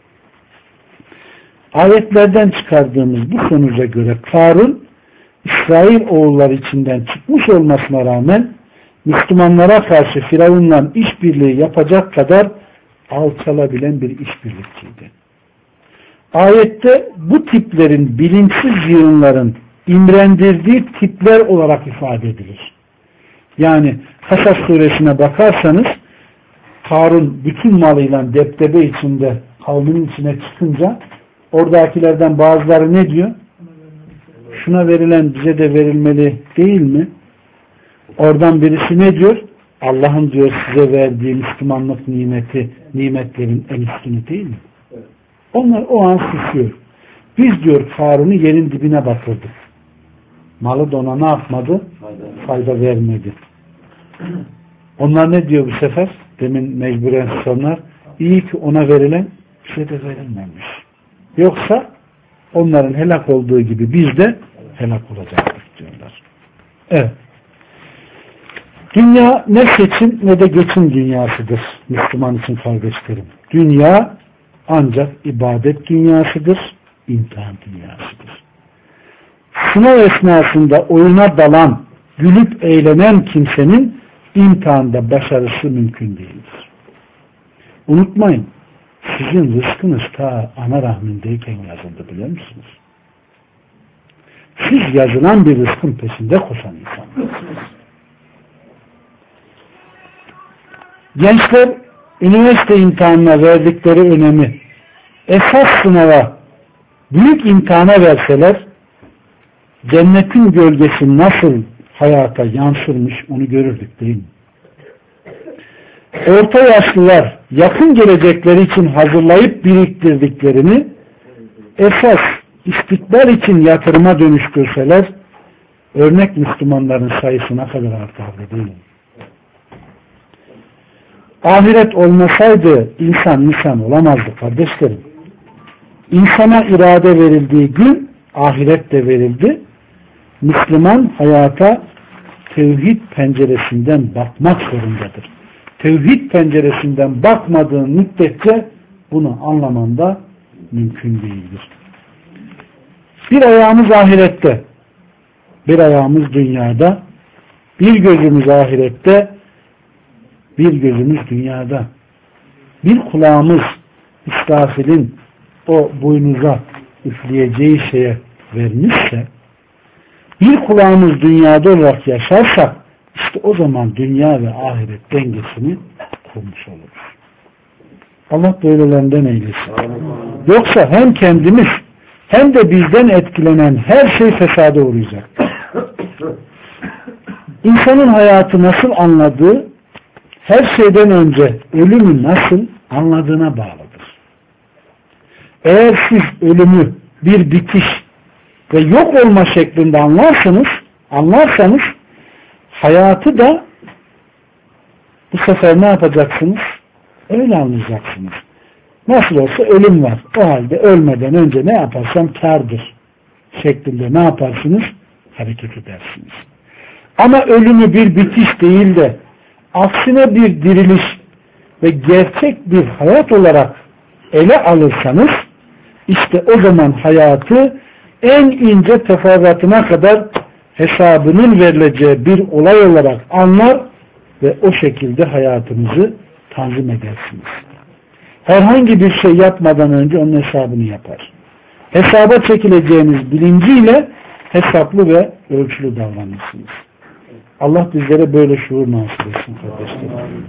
Ayetlerden çıkardığımız bu sonuca göre Karun, İsrail oğulları içinden çıkmış olmasına rağmen Müslümanlara karşı Firavun'la işbirliği yapacak kadar alçalabilen bir işbirlikçiydi. Ayette bu tiplerin bilinçsiz yığınların imrendirdiği tipler olarak ifade edilir. Yani Kasas suresine bakarsanız Karun bütün malıyla depdebe içinde kavminin içine çıkınca oradakilerden bazıları ne diyor? Şuna verilen bize de verilmeli değil mi? Oradan birisi ne diyor? Allah'ın diyor size verdiği Müslümanlık nimeti, nimetlerin en üstünü değil mi? Onlar o an susuyor. Biz diyor Karun'u yerin dibine batırdık. Malı da ona ne yapmadı? Fayda vermedi. Onlar ne diyor bu sefer? Demin mecburen sonlar. İyi ki ona verilen bize de verilmemiş. Yoksa onların helak olduğu gibi biz de helak olacaktık diyorlar. Evet. Dünya ne seçim ne de geçim dünyasıdır Müslüman için kardeşlerim. Dünya ancak ibadet dünyasıdır, imtihan dünyasıdır. Sınav esnasında oyuna dalan, gülüp eğlenen kimsenin imtihanda başarısı mümkün değildir. Unutmayın, sizin rızkınız ta ana rahmindeyken yazıldı, biliyor musunuz? Siz yazılan bir rızkın peşinde koşan insanlarsınız. Gençler üniversite imtihanına verdikleri önemi esas sınava, büyük imtihana verseler cennetin gölgesi nasıl hayata yansırmış onu görürdük değil mi? Orta yaşlılar yakın gelecekleri için hazırlayıp biriktirdiklerini esas istikbal için yatırıma dönüştürseler örnek Müslümanların sayısı ne kadar artardı değil mi? Ahiret olmasaydı insan insan olamazdı kardeşlerim. İnsana irade verildiği gün ahiret de verildi. Müslüman hayata tevhid penceresinden bakmak zorundadır. Tevhid penceresinden bakmadığın müddetçe bunu anlaman da mümkün değildir. Bir ayağımız ahirette, bir ayağımız dünyada, bir gözümüz ahirette, bir gözümüz dünyada. Bir kulağımız İsrafil'in o boynuza üfleyeceği şeye vermişse, bir kulağımız dünyada olarak yaşarsak, işte o zaman dünya ve ahiret dengesini kurmuş oluruz. Allah böylelerinden eylesin. Yoksa hem kendimiz hem de bizden etkilenen her şey fesada uğrayacaktır. İnsanın hayatı nasıl anladığı, her şeyden önce ölümü nasıl anladığına bağlıdır. Eğer siz ölümü bir bitiş ve yok olma şeklinde anlarsanız, anlarsanız hayatı da bu sefer ne yapacaksınız? Öyle anlayacaksınız. Nasıl olsa ölüm var. O halde ölmeden önce ne yaparsam kârdır şeklinde ne yaparsınız? Hareket edersiniz. Ama ölümü bir bitiş değil de aksine bir diriliş ve gerçek bir hayat olarak ele alırsanız işte o zaman hayatı en ince teferruatına kadar hesabının verileceği bir olay olarak anlar ve o şekilde hayatınızı tanzim edersiniz. Herhangi bir şey yapmadan önce onun hesabını yapar. Hesaba çekileceğiniz bilinciyle hesaplı ve ölçülü davranırsınız. Allah bizlere böyle şuur nasip etsin kardeşlerim.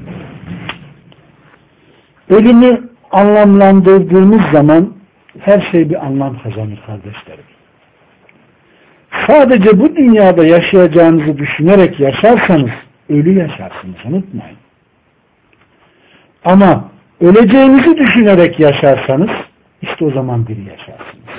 Ölümü anlamlandırdığımız zaman her şey bir anlam kazanır kardeşlerim. Sadece bu dünyada yaşayacağınızı düşünerek yaşarsanız ölü yaşarsınız, unutmayın. Ama öleceğinizi düşünerek yaşarsanız işte o zaman diri yaşarsınız.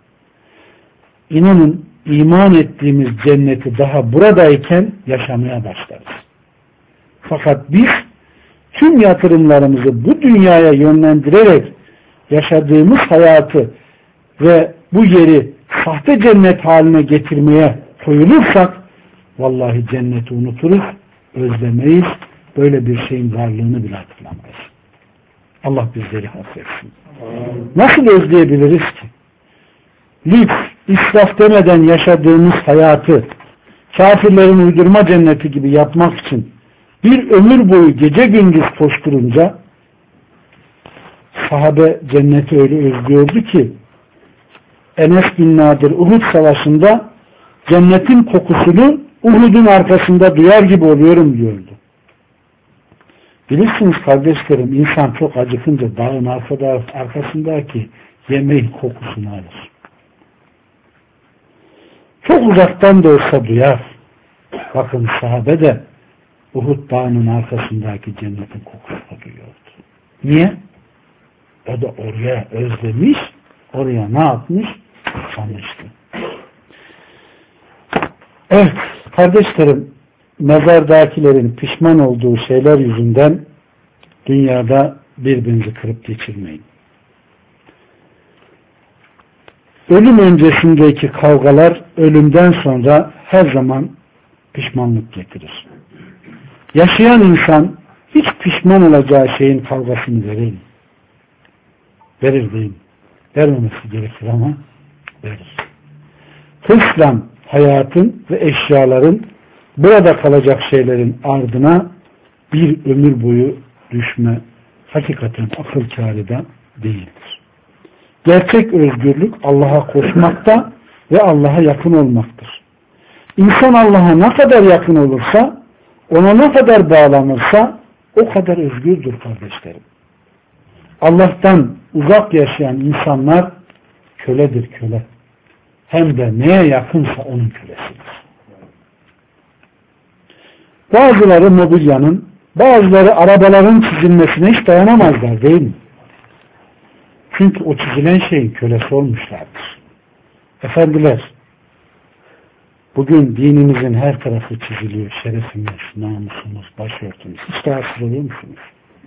İnanın iman ettiğimiz cenneti daha buradayken yaşamaya başlarız. Fakat biz tüm yatırımlarımızı bu dünyaya yönlendirerek yaşadığımız hayatı ve bu yeri sahte cennet haline getirmeye koyulursak vallahi cenneti unuturuz, özlemeyiz, böyle bir şeyin varlığını bile hatırlamayız. Allah bizleri affetsin. Nasıl özleyebiliriz ki? Lüks, israf demeden yaşadığımız hayatı kafirlerin uydurma cenneti gibi yapmak için bir ömür boyu gece gündüz koşturunca sahabe cenneti öyle özlüyordu ki Enes bin Nadir Uhud savaşında cennetin kokusunu Uhud'un arkasında duyar gibi oluyorum diyordu. Bilirsiniz kardeşlerim, insan çok acıkınca dağın arkada, arkasındaki yemeğin kokusunu alır. Çok uzaktan da olsa duyar. Bakın sahabe de Uhud dağının arkasındaki cennetin kokusunu duyuyordu. Niye? O da oraya özlemiş, oraya ne yapmış? Sanmıştı. Evet, kardeşlerim, mezardakilerin pişman olduğu şeyler yüzünden dünyada birbirinizi kırıp geçirmeyin. Ölüm öncesindeki kavgalar ölümden sonra her zaman pişmanlık getirir. Yaşayan insan hiç pişman olacağı şeyin kavgasını verir mi? Verir değil mi? Vermemesi gerekir ama verir. Hırsla hayatın ve eşyaların burada kalacak şeylerin ardına bir ömür boyu düşme hakikaten akıl kârı da değildir. Gerçek özgürlük Allah'a koşmakta ve Allah'a yakın olmaktır. İnsan Allah'a ne kadar yakın olursa, ona ne kadar bağlanırsa o kadar özgürdür kardeşlerim. Allah'tan uzak yaşayan insanlar köledir köle. Hem de neye yakınsa onun kölesidir. Bazıları mobilyanın, bazıları arabaların çizilmesine hiç dayanamazlar değil mi? Çünkü o çizilen şeyin kölesi olmuşlardır. Efendiler, bugün dinimizin her tarafı çiziliyor. Şerefimiz, namusumuz, başörtümüz. Hiç rahatsız oluyor musunuz?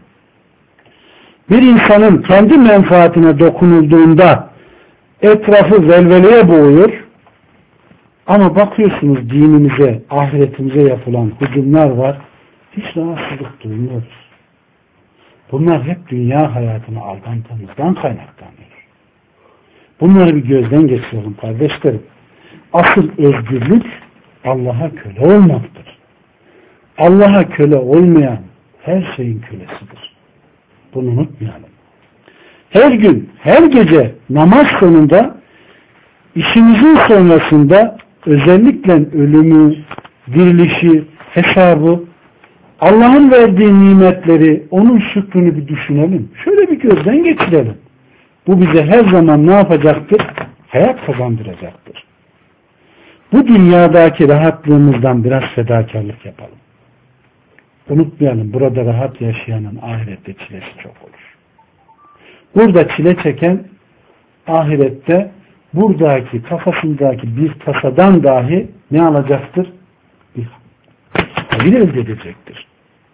Bir insanın kendi menfaatine dokunulduğunda etrafı velveleye boğuyor. Ama bakıyorsunuz dinimize, ahiretimize yapılan hücumlar var. Hiç rahatsızlık duymuyoruz. Bunlar hep dünya hayatını aldantımızdan kaynaklanıyor. Bunları bir gözden geçirelim kardeşlerim. Asıl özgürlük Allah'a köle olmaktır. Allah'a köle olmayan her şeyin kölesidir. Bunu unutmayalım. Her gün, her gece namaz sonunda işimizin sonrasında özellikle ölümü, dirilişi, hesabı, Allah'ın verdiği nimetleri, onun şükrünü bir düşünelim. Şöyle bir gözden geçirelim. Bu bize her zaman ne yapacaktır? Hayat kazandıracaktır. Bu dünyadaki rahatlığımızdan biraz fedakarlık yapalım. unutmayalım, burada rahat yaşayanın ahirette çilesi çok olur. Burada çile çeken ahirette buradaki kafasındaki bir tasadan dahi ne alacaktır? Bir hayır elde edecektir.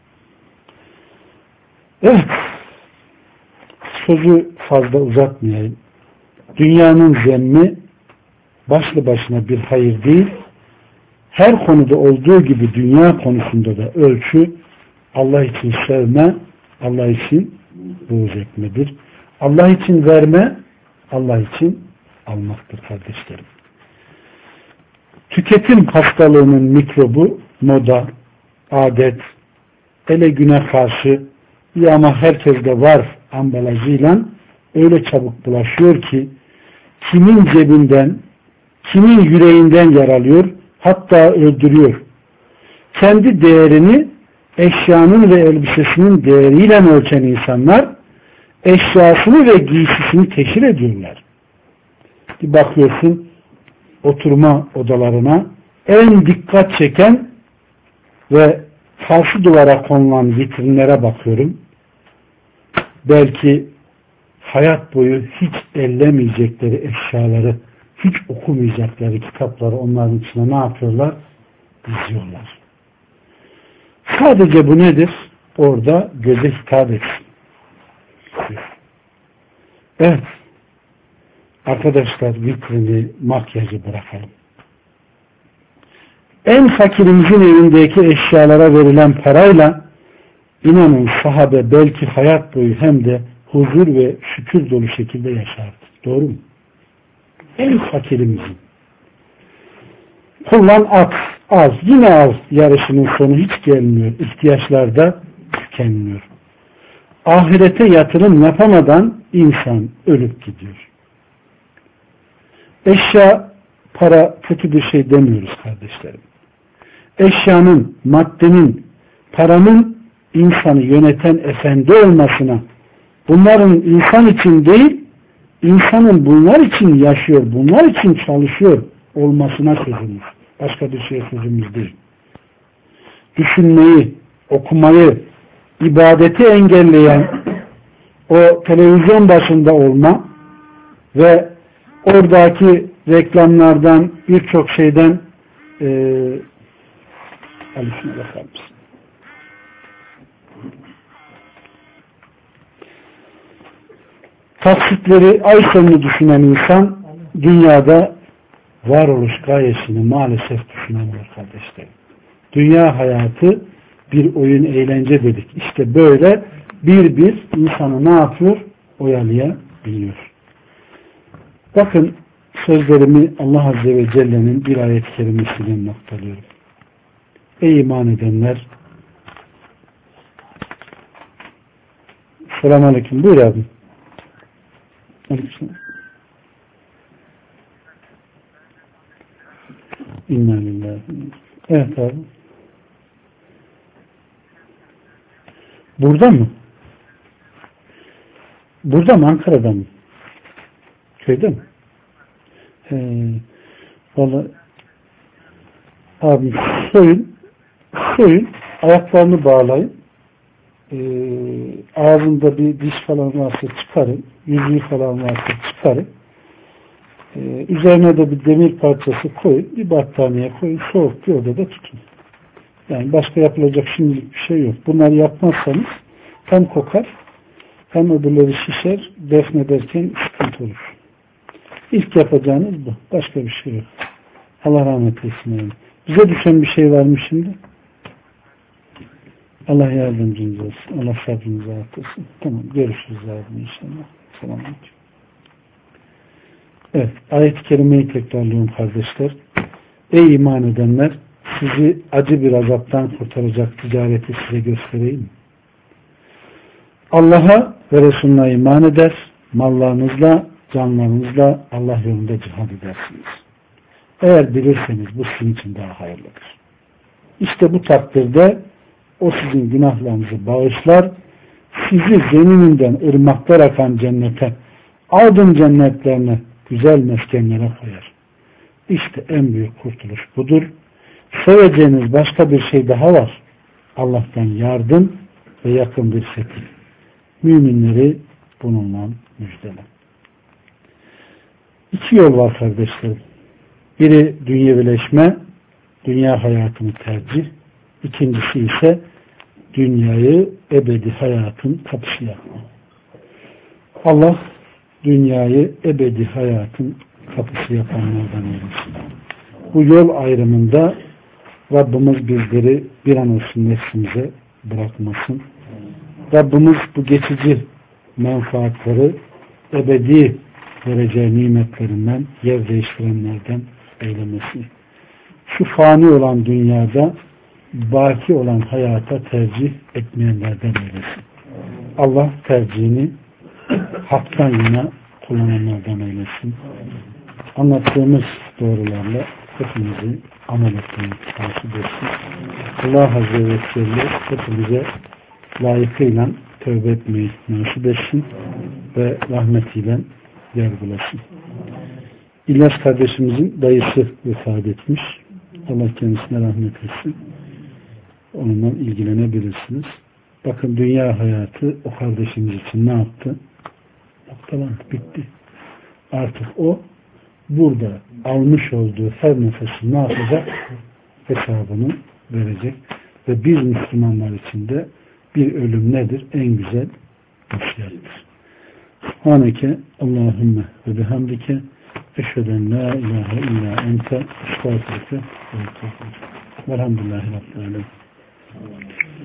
Evet. Sözü fazla uzatmayayım. Dünyanın zemmi başlı başına bir hayır değil. Her konuda olduğu gibi dünya konusunda da ölçü Allah için sevme, Allah için buğz etmedir. Allah için verme, Allah için almaktır kardeşlerim. Tüketim hastalığının mikrobu moda, adet, ele güne karşı ya ama herkeste var ambalajıyla öyle çabuk bulaşıyor ki kimin cebinden, kimin yüreğinden yaralıyor, hatta öldürüyor. Kendi değerini eşyanın ve elbisesinin değeriyle ölçen insanlar eşyasını ve giysisini teşhir ediyorlar. Bir bakıyorsun oturma odalarına en dikkat çeken ve karşı duvara konulan vitrinlere bakıyorum. Belki hayat boyu hiç ellemeyecekleri eşyaları, hiç okumayacakları kitapları onların içine ne yapıyorlar? Diziyorlar. Sadece bu nedir? Orada göze hitap etsin. Evet. Arkadaşlar vitrini, makyajı bırakalım. En fakirimizin evindeki eşyalara verilen parayla inanın sahabe belki hayat boyu hem de huzur ve şükür dolu şekilde yaşardı. Doğru mu? En fakirimizin. Kullan at, az, yine az yarışının sonu hiç gelmiyor. İhtiyaçlarda tükenmiyor. Ahirete yatırım yapamadan insan ölüp gidiyor. Eşya, para kötü bir şey demiyoruz kardeşlerim. Eşyanın, maddenin, paranın insanı yöneten efendi olmasına, bunların insan için değil, insanın bunlar için yaşıyor, bunlar için çalışıyor olmasına sözümüz. Başka bir şeye sözümüz değil. Düşünmeyi, okumayı, ibadeti engelleyen o televizyon başında olma ve oradaki reklamlardan birçok şeyden e, Ali şuna bakar mısın? Taksitleri, ay sonunu düşünen insan dünyada varoluş gayesini maalesef düşünemiyor kardeşlerim. Dünya hayatı bir oyun, eğlence dedik. İşte böyle bir bir insanı ne yapıyor? Oyalayabiliyor. Bakın sözlerimi Allah Azze ve Celle'nin bir ayet-i kerimesiyle noktalıyorum. Ey iman edenler, selamun aleyküm. Buyur abi. Aleyküm. İnna lillahi. Evet abi. Burada mı? Burada mı? Ankara'da mı? Köyde mi? Ee, Valla abi soyun soyun ayaklarını bağlayın, ee, ağzında bir diş falan varsa çıkarın, yüzüğü falan varsa çıkarın, ee, üzerine de bir demir parçası koyun, bir battaniye koyun, soğuk bir odada tutun. Yani başka yapılacak şimdilik bir şey yok. Bunları yapmazsanız hem kokar hem öbürleri şişer, defnederken sıkıntı olur. İlk yapacağınız bu. Başka bir şey yok. Allah rahmet eylesin. Bize düşen bir şey var mı şimdi? Allah yardımcınız olsun. Allah sabrınızı artırsın. Tamam. Görüşürüz abi inşallah. Selamünaleyküm. Evet. Ayet-i kerimeyi tekrarlıyorum kardeşler. Ey iman edenler, sizi acı bir azaptan kurtaracak ticareti size göstereyim. Allah'a ve Resulüne iman eder, mallarınızla, canlarınızla Allah yolunda cihad edersiniz. Eğer bilirseniz bu sizin için daha hayırlıdır. İşte bu takdirde o sizin günahlarınızı bağışlar, sizi zemininden ırmaklar akan cennete, aldın cennetlerine, güzel meskenlere koyar. İşte en büyük kurtuluş budur. Seveceğiniz başka bir şey daha var. Allah'tan yardım ve yakın bir setil. Müminleri bununla müjdele. İki yol var kardeşlerim. Biri dünyevileşme, dünya hayatını tercih. İkincisi ise dünyayı ebedi hayatın kapısı yapma. Allah dünyayı ebedi hayatın kapısı yapanlardan eylesin. Bu yol ayrımında Rabbimiz bizleri bir an olsun nefsimize bırakmasın. Rabbimiz bu geçici menfaatleri ebedi vereceği nimetlerinden yer değiştirenlerden eylemesin. Şu fani olan dünyada baki olan hayata tercih etmeyenlerden eylesin. Allah tercihini haktan yana kullananlardan eylesin. Anlattığımız doğrularla hepimizi amel etmeyi nasip etsin. Allah Azze ve Celle hepimize layıkıyla tövbe etmeyi nasip etsin ve rahmetiyle yargılasın. İlyas kardeşimizin dayısı vefat etmiş. Allah kendisine rahmet etsin. Onunla ilgilenebilirsiniz. Bakın dünya hayatı o kardeşimiz için ne yaptı? Noktalandı, bitti. Artık o burada almış olduğu her nefesi ne yapacak? Hesabını verecek. Ve biz Müslümanlar için de bir ölüm nedir? En güzel vasiyettir. Subhaneke Allahümme ve bihamdike eşheden la ilahe illa ente estağfirüke ve estağfirüke. Velhamdülillahi Rabbil alemin.